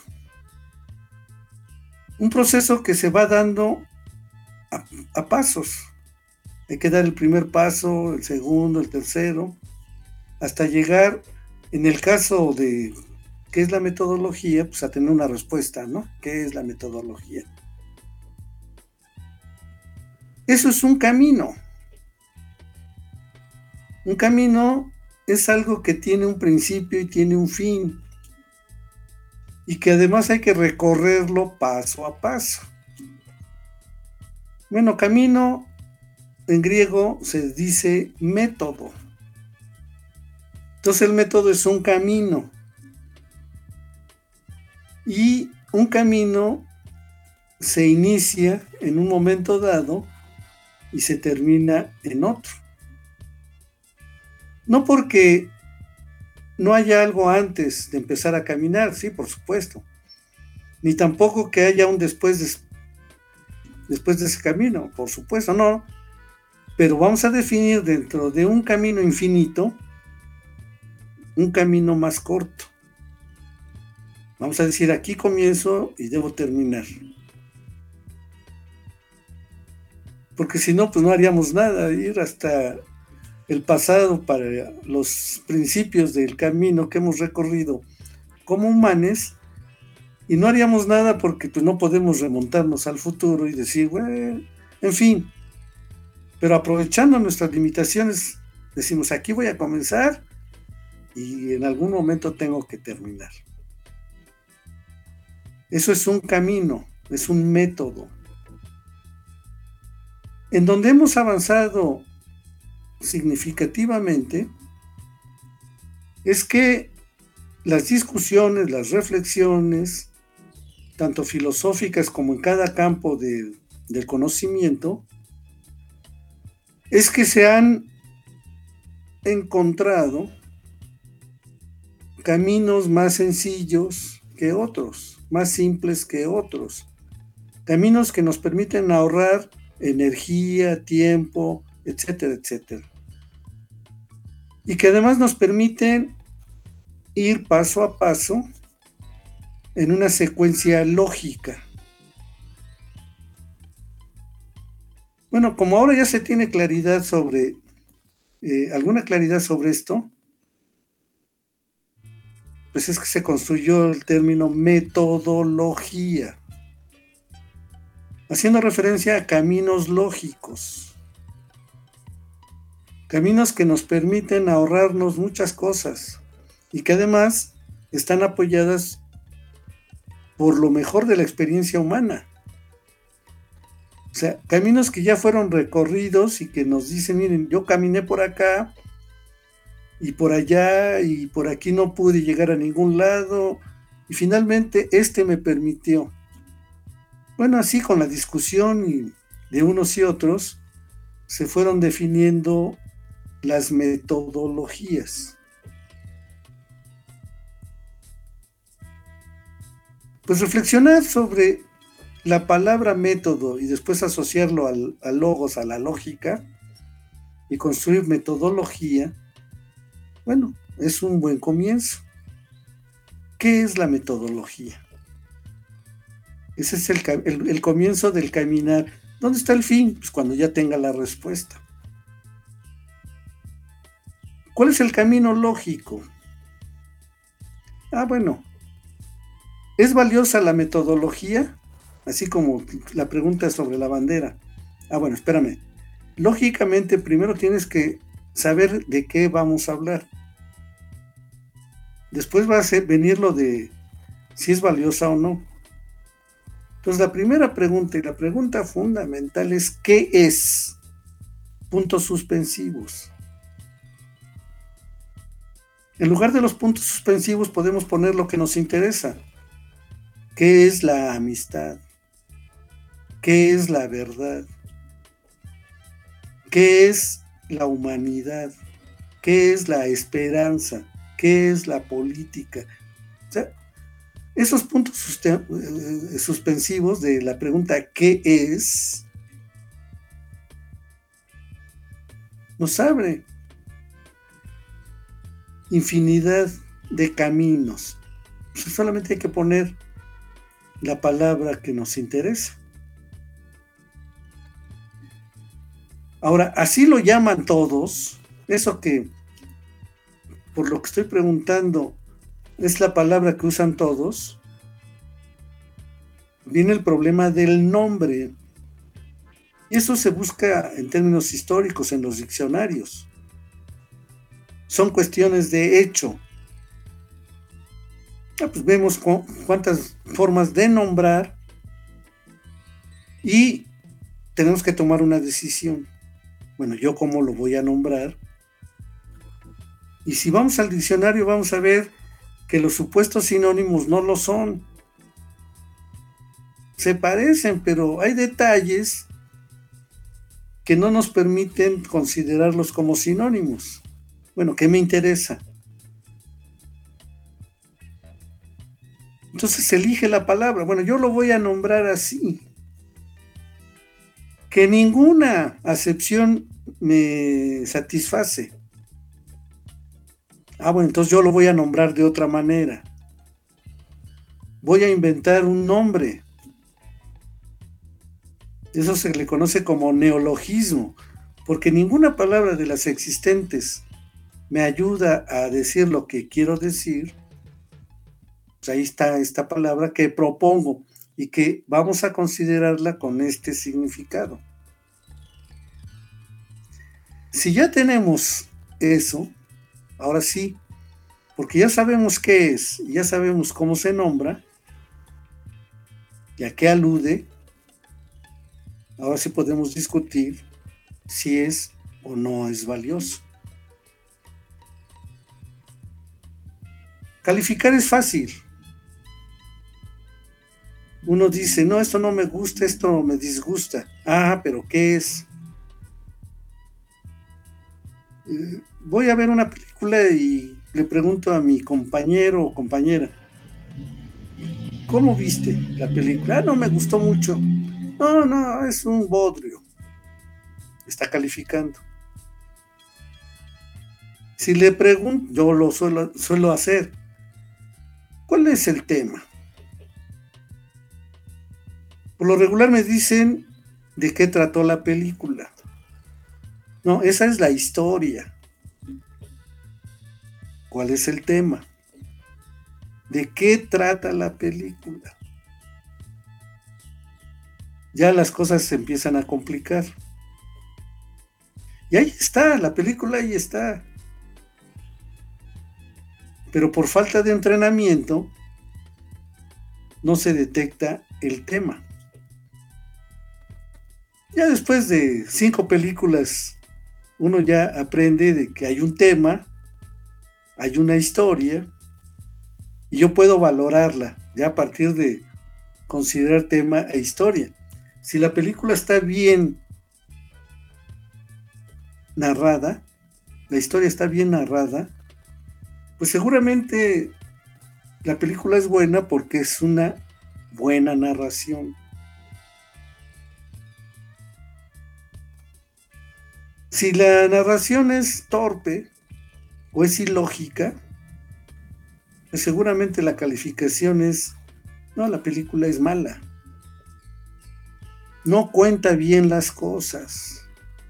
Un proceso que se va dando a, a pasos. Hay que dar el primer paso, el segundo, el tercero, hasta llegar, en el caso de qué es la metodología, pues a tener una respuesta, ¿no? ¿Qué es la metodología? Eso es un camino. Un camino es algo que tiene un principio y tiene un fin, y que además hay que recorrerlo paso a paso. Bueno, camino en griego se dice método. Entonces el método es un camino. Y un camino se inicia en un momento dado y se termina en otro. No porque no haya algo antes de empezar a caminar, sí, por supuesto. Ni tampoco que haya un después de, después de ese camino, por supuesto, no. Pero vamos a definir dentro de un camino infinito, un camino más corto. Vamos a decir, aquí comienzo y debo terminar. Porque si no, pues no haríamos nada, ir hasta el pasado para los principios del camino que hemos recorrido como humanos, y no haríamos nada porque pues, no podemos remontarnos al futuro y decir, bueno, en fin. Pero aprovechando nuestras limitaciones, decimos, aquí voy a comenzar y en algún momento tengo que terminar. Eso es un camino, es un método. En donde hemos avanzado significativamente es que las discusiones, las reflexiones, tanto filosóficas como en cada campo de, del conocimiento, es que se han encontrado caminos más sencillos que otros, más simples que otros, caminos que nos permiten ahorrar energía, tiempo, etcétera, etcétera. Y que además nos permiten ir paso a paso en una secuencia lógica. Bueno, como ahora ya se tiene claridad sobre, eh, alguna claridad sobre esto, pues es que se construyó el término metodología, haciendo referencia a caminos lógicos, caminos que nos permiten ahorrarnos muchas cosas y que además están apoyadas por lo mejor de la experiencia humana. O sea, caminos que ya fueron recorridos y que nos dicen, miren, yo caminé por acá y por allá y por aquí no pude llegar a ningún lado y finalmente este me permitió. Bueno, así con la discusión y de unos y otros se fueron definiendo las metodologías. Pues reflexionar sobre la palabra método y después asociarlo al, al logos, a la lógica y construir metodología, bueno, es un buen comienzo. ¿Qué es la metodología? Ese es el, el, el comienzo del caminar. ¿Dónde está el fin? Pues cuando ya tenga la respuesta. ¿Cuál es el camino lógico? Ah, bueno, ¿es valiosa la metodología? Así como la pregunta sobre la bandera. Ah, bueno, espérame. Lógicamente, primero tienes que saber de qué vamos a hablar. Después va a venir lo de si es valiosa o no. Entonces, la primera pregunta y la pregunta fundamental es ¿qué es? Puntos suspensivos. En lugar de los puntos suspensivos podemos poner lo que nos interesa. ¿Qué es la amistad? ¿Qué es la verdad? ¿Qué es la humanidad? ¿Qué es la esperanza? ¿Qué es la política? O sea, esos puntos suspensivos de la pregunta ¿qué es? Nos abre infinidad de caminos. Pues solamente hay que poner la palabra que nos interesa. Ahora, así lo llaman todos. Eso que, por lo que estoy preguntando, es la palabra que usan todos. Viene el problema del nombre. Y eso se busca en términos históricos en los diccionarios. Son cuestiones de hecho. Ah, pues vemos cu- cuántas formas de nombrar y tenemos que tomar una decisión. Bueno, yo cómo lo voy a nombrar. Y si vamos al diccionario vamos a ver que los supuestos sinónimos no lo son. Se parecen, pero hay detalles que no nos permiten considerarlos como sinónimos. Bueno, ¿qué me interesa? Entonces elige la palabra. Bueno, yo lo voy a nombrar así. Que ninguna acepción me satisface. Ah, bueno, entonces yo lo voy a nombrar de otra manera. Voy a inventar un nombre. Eso se le conoce como neologismo, porque ninguna palabra de las existentes me ayuda a decir lo que quiero decir. Pues ahí está esta palabra que propongo y que vamos a considerarla con este significado. Si ya tenemos eso, ahora sí, porque ya sabemos qué es, ya sabemos cómo se nombra y a qué alude, ahora sí podemos discutir si es o no es valioso. Calificar es fácil. Uno dice, no, esto no me gusta, esto me disgusta. Ah, pero ¿qué es? Eh, voy a ver una película y le pregunto a mi compañero o compañera, ¿cómo viste la película? Ah, no me gustó mucho. No, no, es un bodrio. Está calificando. Si le pregunto, yo lo suelo, suelo hacer, ¿cuál es el tema? Por lo regular me dicen de qué trató la película. No, esa es la historia. ¿Cuál es el tema? ¿De qué trata la película? Ya las cosas se empiezan a complicar. Y ahí está, la película ahí está. Pero por falta de entrenamiento no se detecta el tema. Ya después de cinco películas uno ya aprende de que hay un tema, hay una historia, y yo puedo valorarla ya a partir de considerar tema e historia. Si la película está bien narrada, la historia está bien narrada, pues seguramente la película es buena porque es una buena narración. Si la narración es torpe o es ilógica, pues seguramente la calificación es, no, la película es mala. No cuenta bien las cosas.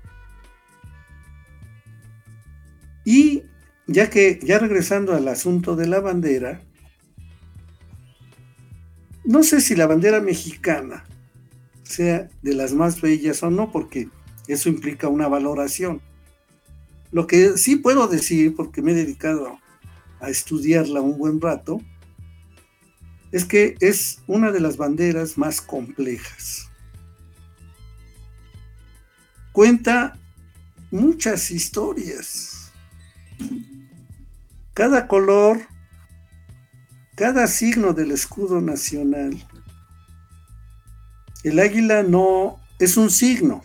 Y ya que, ya regresando al asunto de la bandera, no sé si la bandera mexicana sea de las más bellas o no, porque eso implica una valoración. Lo que sí puedo decir, porque me he dedicado a estudiarla un buen rato, es que es una de las banderas más complejas. Cuenta muchas historias. Cada color, cada signo del escudo nacional. El águila no es un signo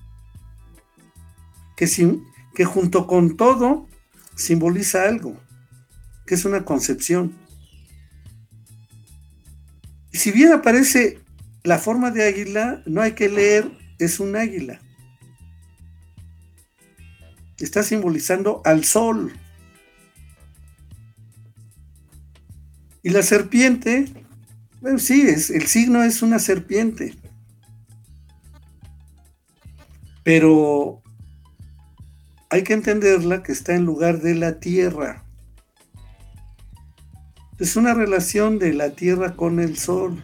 que, sim, que junto con todo simboliza algo, que es una concepción. Y si bien aparece la forma de águila, no hay que leer, es un águila. Está simbolizando al sol. Y la serpiente, bueno, sí, es, el signo es una serpiente. Pero hay que entenderla que está en lugar de la tierra. Es una relación de la tierra con el sol.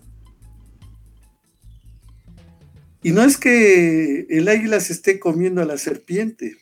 Y no es que el águila se esté comiendo a la serpiente.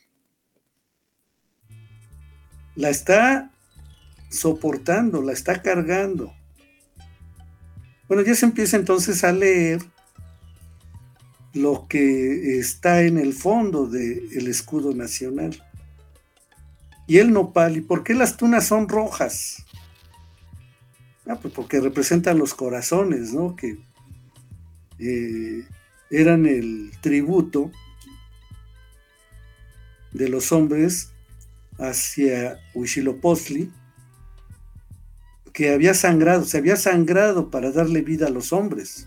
La está soportando, la está cargando. Bueno, ya se empieza entonces a leer lo que está en el fondo del escudo nacional. Y el nopal, ¿y por qué las tunas son rojas? Ah, pues porque representan los corazones, ¿no? Que eh, eran el tributo de los hombres hacia Huitzilopochtli, que había sangrado, se había sangrado para darle vida a los hombres.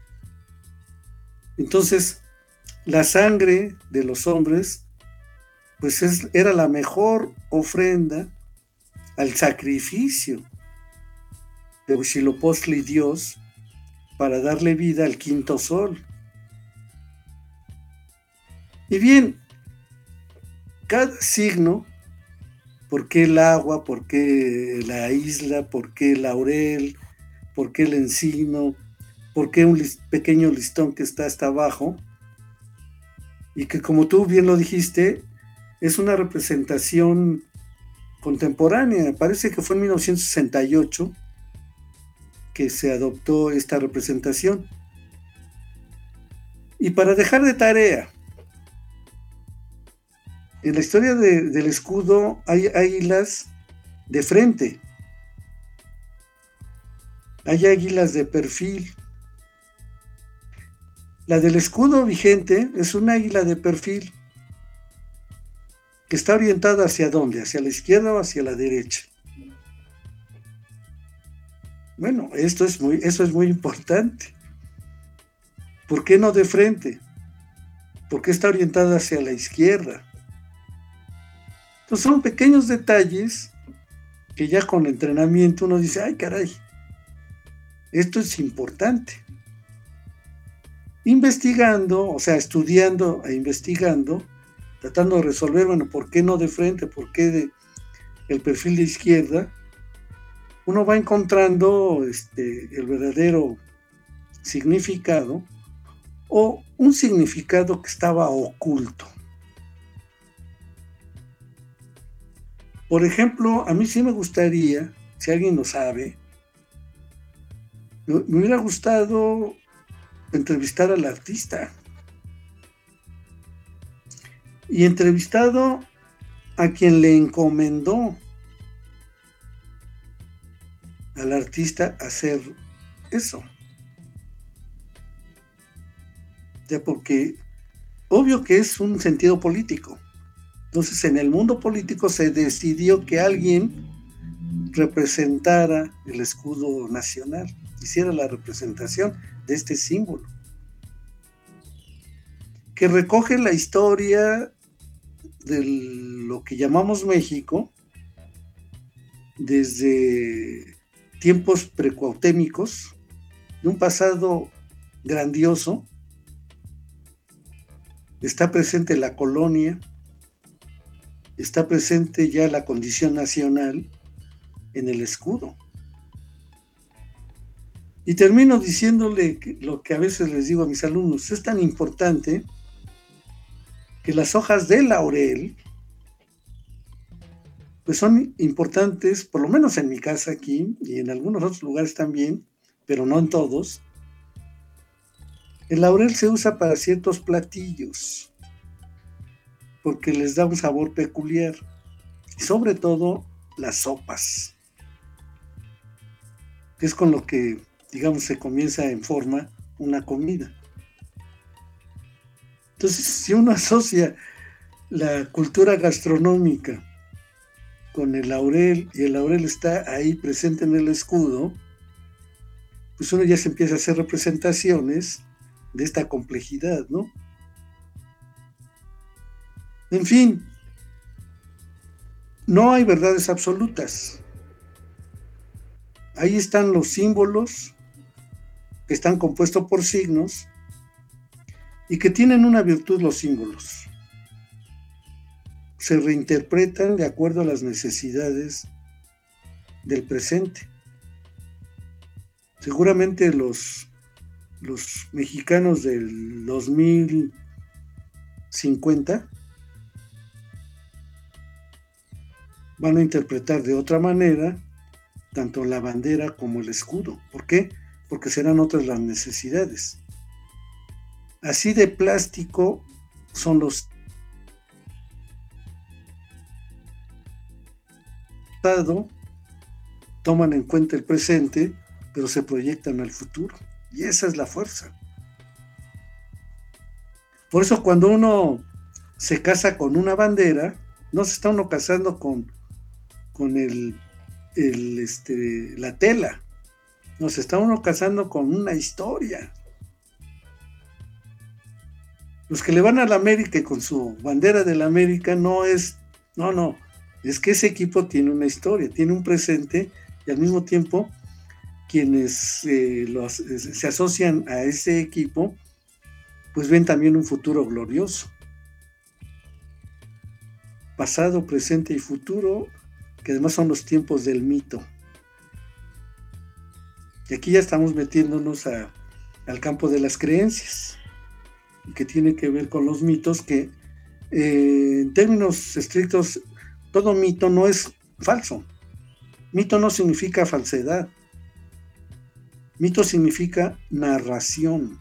Entonces, la sangre de los hombres, pues es, era la mejor ofrenda al sacrificio de Huitzilopochtli, Dios, para darle vida al quinto sol. Y bien, cada signo, ¿por qué el agua? ¿Por qué la isla? ¿Por qué el laurel? ¿Por qué el encino? ¿Por qué un list- pequeño listón que está hasta abajo? Y que, como tú bien lo dijiste, es una representación contemporánea. Parece que fue en mil novecientos sesenta y ocho que se adoptó esta representación. Y para dejar de tarea, en la historia de, del escudo hay águilas de frente, hay águilas de perfil. La del escudo vigente es un águila de perfil que está orientada ¿hacia dónde? ¿Hacia la izquierda o hacia la derecha? Bueno, esto es muy, eso es muy importante. ¿Por qué no de frente? ¿Por qué está orientada hacia la izquierda? Entonces son pequeños detalles que ya con el entrenamiento uno dice, ay caray, esto es importante. Investigando, o sea, estudiando e investigando, tratando de resolver, bueno, ¿por qué no de frente? ¿Por qué de el perfil de izquierda? Uno va encontrando este, el verdadero significado o un significado que estaba oculto. Por ejemplo, a mí sí me gustaría, si alguien lo sabe, me hubiera gustado entrevistar al artista y entrevistado a quien le encomendó al artista hacer eso. Ya, porque obvio que es un sentido político. Entonces, en el mundo político se decidió que alguien representara el escudo nacional, hiciera la representación de este símbolo, que recoge la historia de lo que llamamos México desde tiempos precuautémicos, de un pasado grandioso. Está presente la colonia, está presente ya la condición nacional en el escudo. Y termino diciéndole que lo que a veces les digo a mis alumnos, es tan importante que las hojas de laurel pues son importantes, por lo menos en mi casa aquí y en algunos otros lugares también, pero no en todos. El laurel se usa para ciertos platillos porque les da un sabor peculiar, y sobre todo las sopas, que es con lo que, digamos, se comienza en forma una comida. Entonces, si uno asocia la cultura gastronómica con el laurel, y el laurel está ahí presente en el escudo, pues uno ya se empieza a hacer representaciones de esta complejidad, ¿no? En fin, no hay verdades absolutas. Ahí están los símbolos que están compuestos por signos y que tienen una virtud los símbolos. Se reinterpretan de acuerdo a las necesidades del presente. Seguramente los, los mexicanos del dos mil cincuenta van a interpretar de otra manera tanto la bandera como el escudo. ¿Por qué? Porque serán otras las necesidades. Así de plástico son los pasado, toman en cuenta el presente, pero se proyectan al futuro. Y esa es la fuerza. Por eso cuando uno se casa con una bandera, no se está uno casando con, con el, el, este, la tela, no se está uno casando con una historia. Los que le van a la América y con su bandera de la América no es, no, no, es que ese equipo tiene una historia, tiene un presente, y al mismo tiempo quienes eh, los, eh, se asocian a ese equipo, pues ven también un futuro glorioso. Pasado, presente y futuro, que además son los tiempos del mito. Y aquí ya estamos metiéndonos a, al campo de las creencias, que tiene que ver con los mitos, que eh, en términos estrictos, todo mito no es falso. Mito no significa falsedad. Mito significa narración.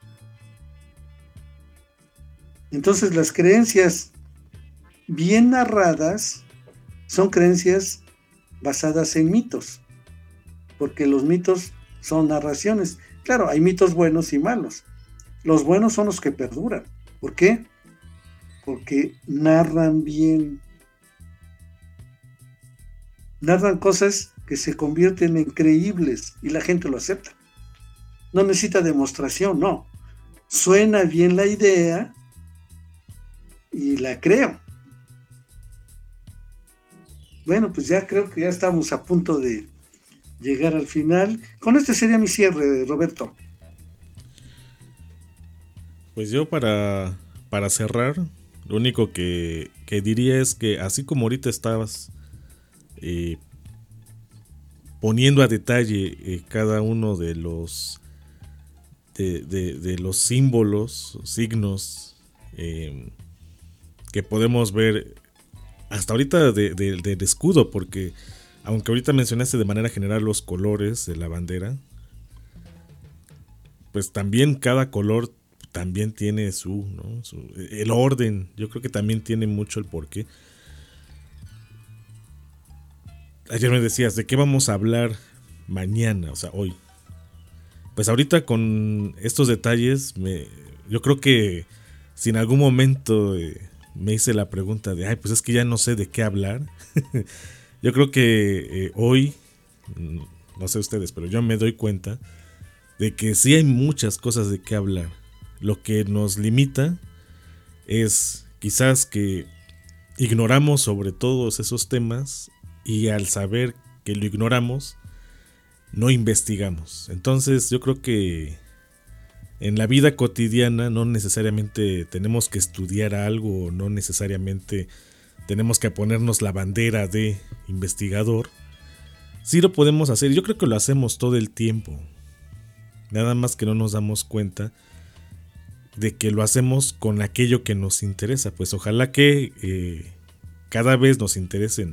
Entonces las creencias bien narradas son creencias basadas en mitos, porque los mitos son narraciones. Claro, hay mitos buenos y malos. Los buenos son los que perduran. ¿Por qué? Porque narran bien. Narran cosas que se convierten en creíbles y la gente lo acepta. No necesita demostración, no. Suena bien la idea y la creo. Bueno, pues ya creo que ya estamos a punto de llegar al final. Con este sería mi cierre, Roberto. Pues yo para, para cerrar, lo único que, que diría es que así como ahorita estabas eh, poniendo a detalle eh, cada uno de los de, de, de los símbolos, signos eh, que podemos ver hasta ahorita de, de, del escudo, porque aunque ahorita mencionaste de manera general los colores de la bandera, pues también cada color también tiene su, ¿no? su el orden. Yo creo que también tiene mucho el porqué. Ayer me decías, ¿de qué vamos a hablar mañana? O sea, hoy. Pues ahorita con estos detalles, me, yo creo que si en algún momento eh, me hice la pregunta de, ay, pues es que ya no sé de qué hablar. Yo creo que eh, hoy, no sé ustedes, pero yo me doy cuenta de que sí hay muchas cosas de qué hablar. Lo que nos limita es quizás que ignoramos sobre todos esos temas y al saber que lo ignoramos, no investigamos. Entonces yo creo que en la vida cotidiana no necesariamente tenemos que estudiar algo, no necesariamente tenemos que ponernos la bandera de investigador. Sí lo podemos hacer, yo creo que lo hacemos todo el tiempo. Nada más que no nos damos cuenta de que lo hacemos con aquello que nos interesa. Pues ojalá que eh, cada vez nos interesen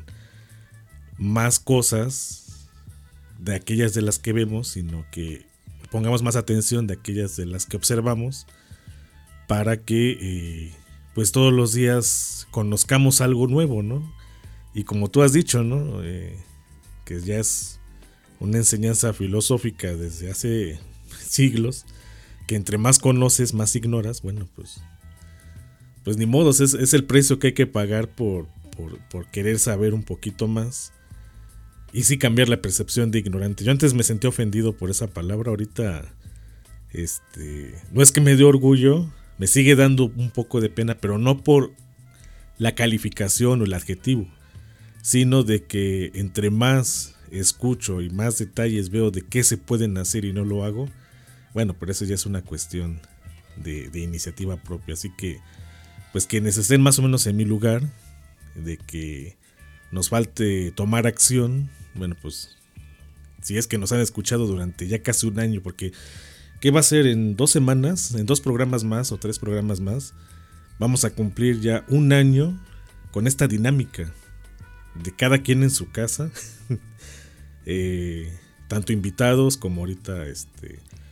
más cosas de aquellas de las que vemos, sino que pongamos más atención de aquellas de las que observamos, para que eh, pues todos los días conozcamos algo nuevo, ¿no? Y como tú has dicho, ¿no? Eh, que ya es una enseñanza filosófica desde hace siglos, que entre más conoces, más ignoras. Bueno, pues pues ni modo, es, es el precio que hay que pagar por, por, por querer saber un poquito más. Y sí cambiar la percepción de ignorante. Yo antes me sentí ofendido por esa palabra. Ahorita este, no es que me dé orgullo, me sigue dando un poco de pena, pero no por la calificación o el adjetivo, sino de que entre más escucho y más detalles veo de qué se pueden hacer y no lo hago, bueno, pero eso ya es una cuestión de, de iniciativa propia. Así que, pues quienes estén más o menos en mi lugar, de que nos falte tomar acción, bueno, pues si es que nos han escuchado durante ya casi un año, porque ¿qué va a ser en dos semanas? En dos programas más o tres programas más, vamos a cumplir ya un año con esta dinámica de cada quien en su casa, eh, tanto invitados como ahorita este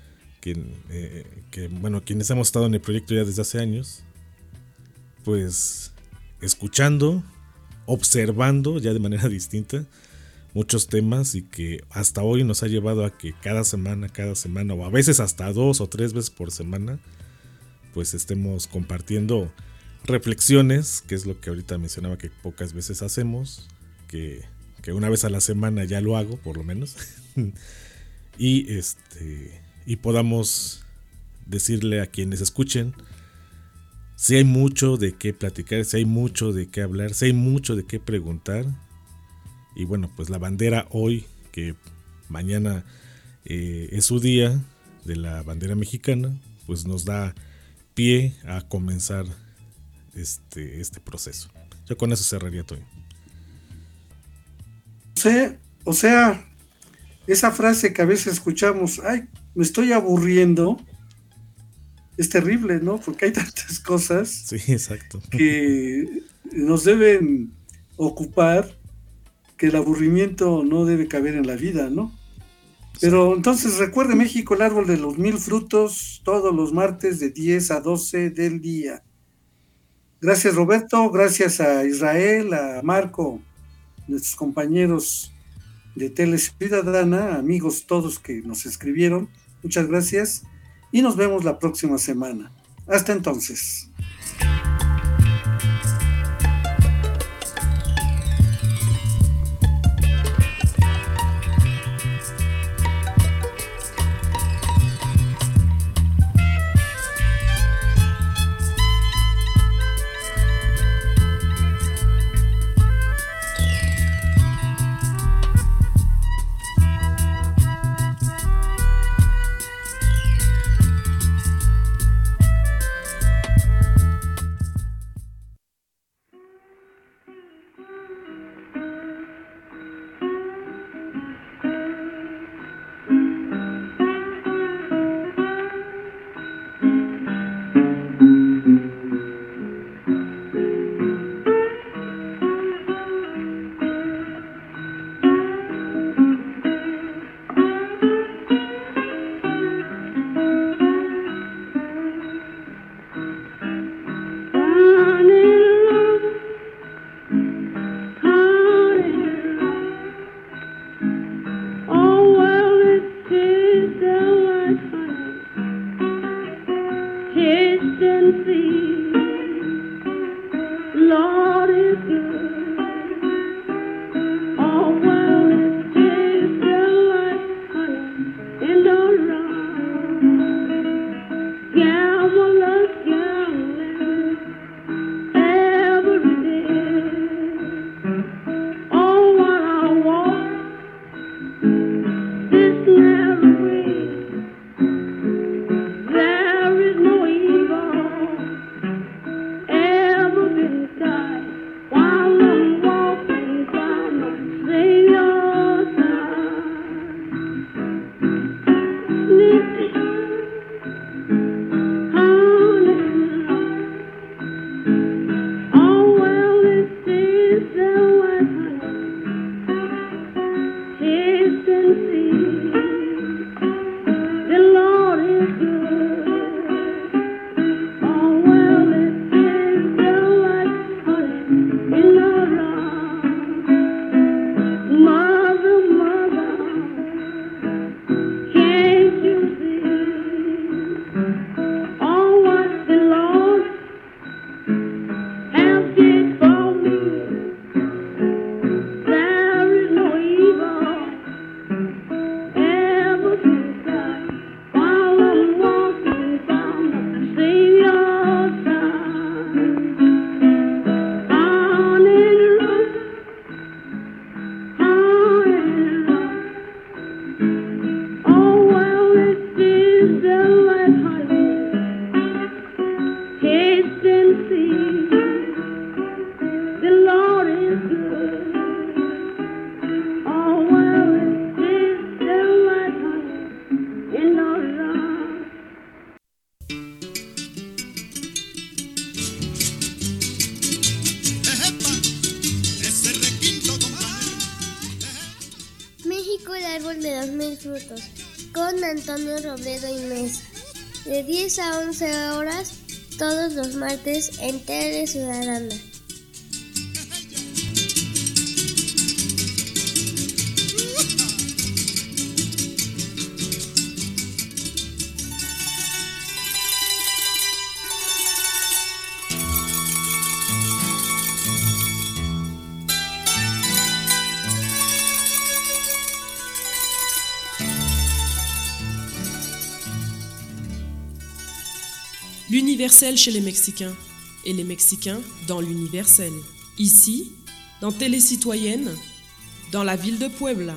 que, eh, que, bueno, quienes hemos estado en el proyecto ya desde hace años, pues escuchando, observando ya de manera distinta muchos temas, y que hasta hoy nos ha llevado a que cada semana, cada semana, o a veces hasta dos o tres veces por semana, pues estemos compartiendo reflexiones, que es lo que ahorita mencionaba que pocas veces hacemos, que, que una vez a la semana ya lo hago, por lo menos, y este y podamos decirle a quienes escuchen si hay mucho de qué platicar, si hay mucho de qué hablar, si hay mucho de qué preguntar. Y bueno, pues la bandera hoy, que mañana eh, es su día de la bandera mexicana, pues nos da pie a comenzar este, este proceso. Yo con eso cerraría, Toño. O sea, o sea, esa frase que a veces escuchamos, ay, me estoy aburriendo, es terrible, ¿no? Porque hay tantas cosas, sí, exacto, que nos deben ocupar, que el aburrimiento no debe caber en la vida, ¿no? Pero entonces recuerde, México, el árbol de los mil frutos, todos los martes de diez a doce del día. Gracias, Roberto, gracias a Israel, a Marco, nuestros compañeros de Tele Ciudadana, amigos todos que nos escribieron, muchas gracias, y nos vemos la próxima semana. Hasta entonces. México, el árbol de los mil frutos. con Antonio Robledo y Mesa, de diez a once horas todos los martes en Tele Ciudadana. L'universel chez les Mexicains et les Mexicains dans l'universel. Ici, dans Télé Citoyenne, dans la ville de Puebla.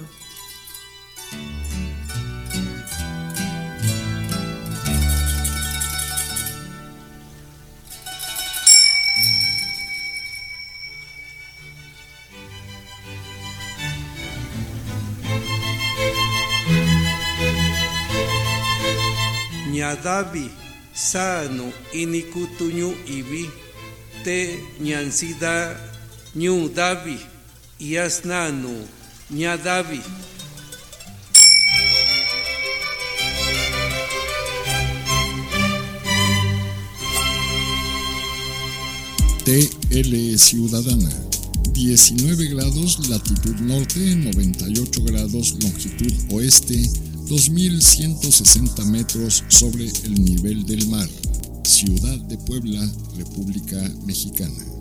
Ñadavi sano inikutuñu ibi te ñansida ñu davi yasnanu ñadavi. T L Ciudadana, diecinueve grados latitud norte, noventa y ocho grados longitud oeste, dos mil ciento sesenta metros sobre el nivel del mar. Ciudad de Puebla, República Mexicana.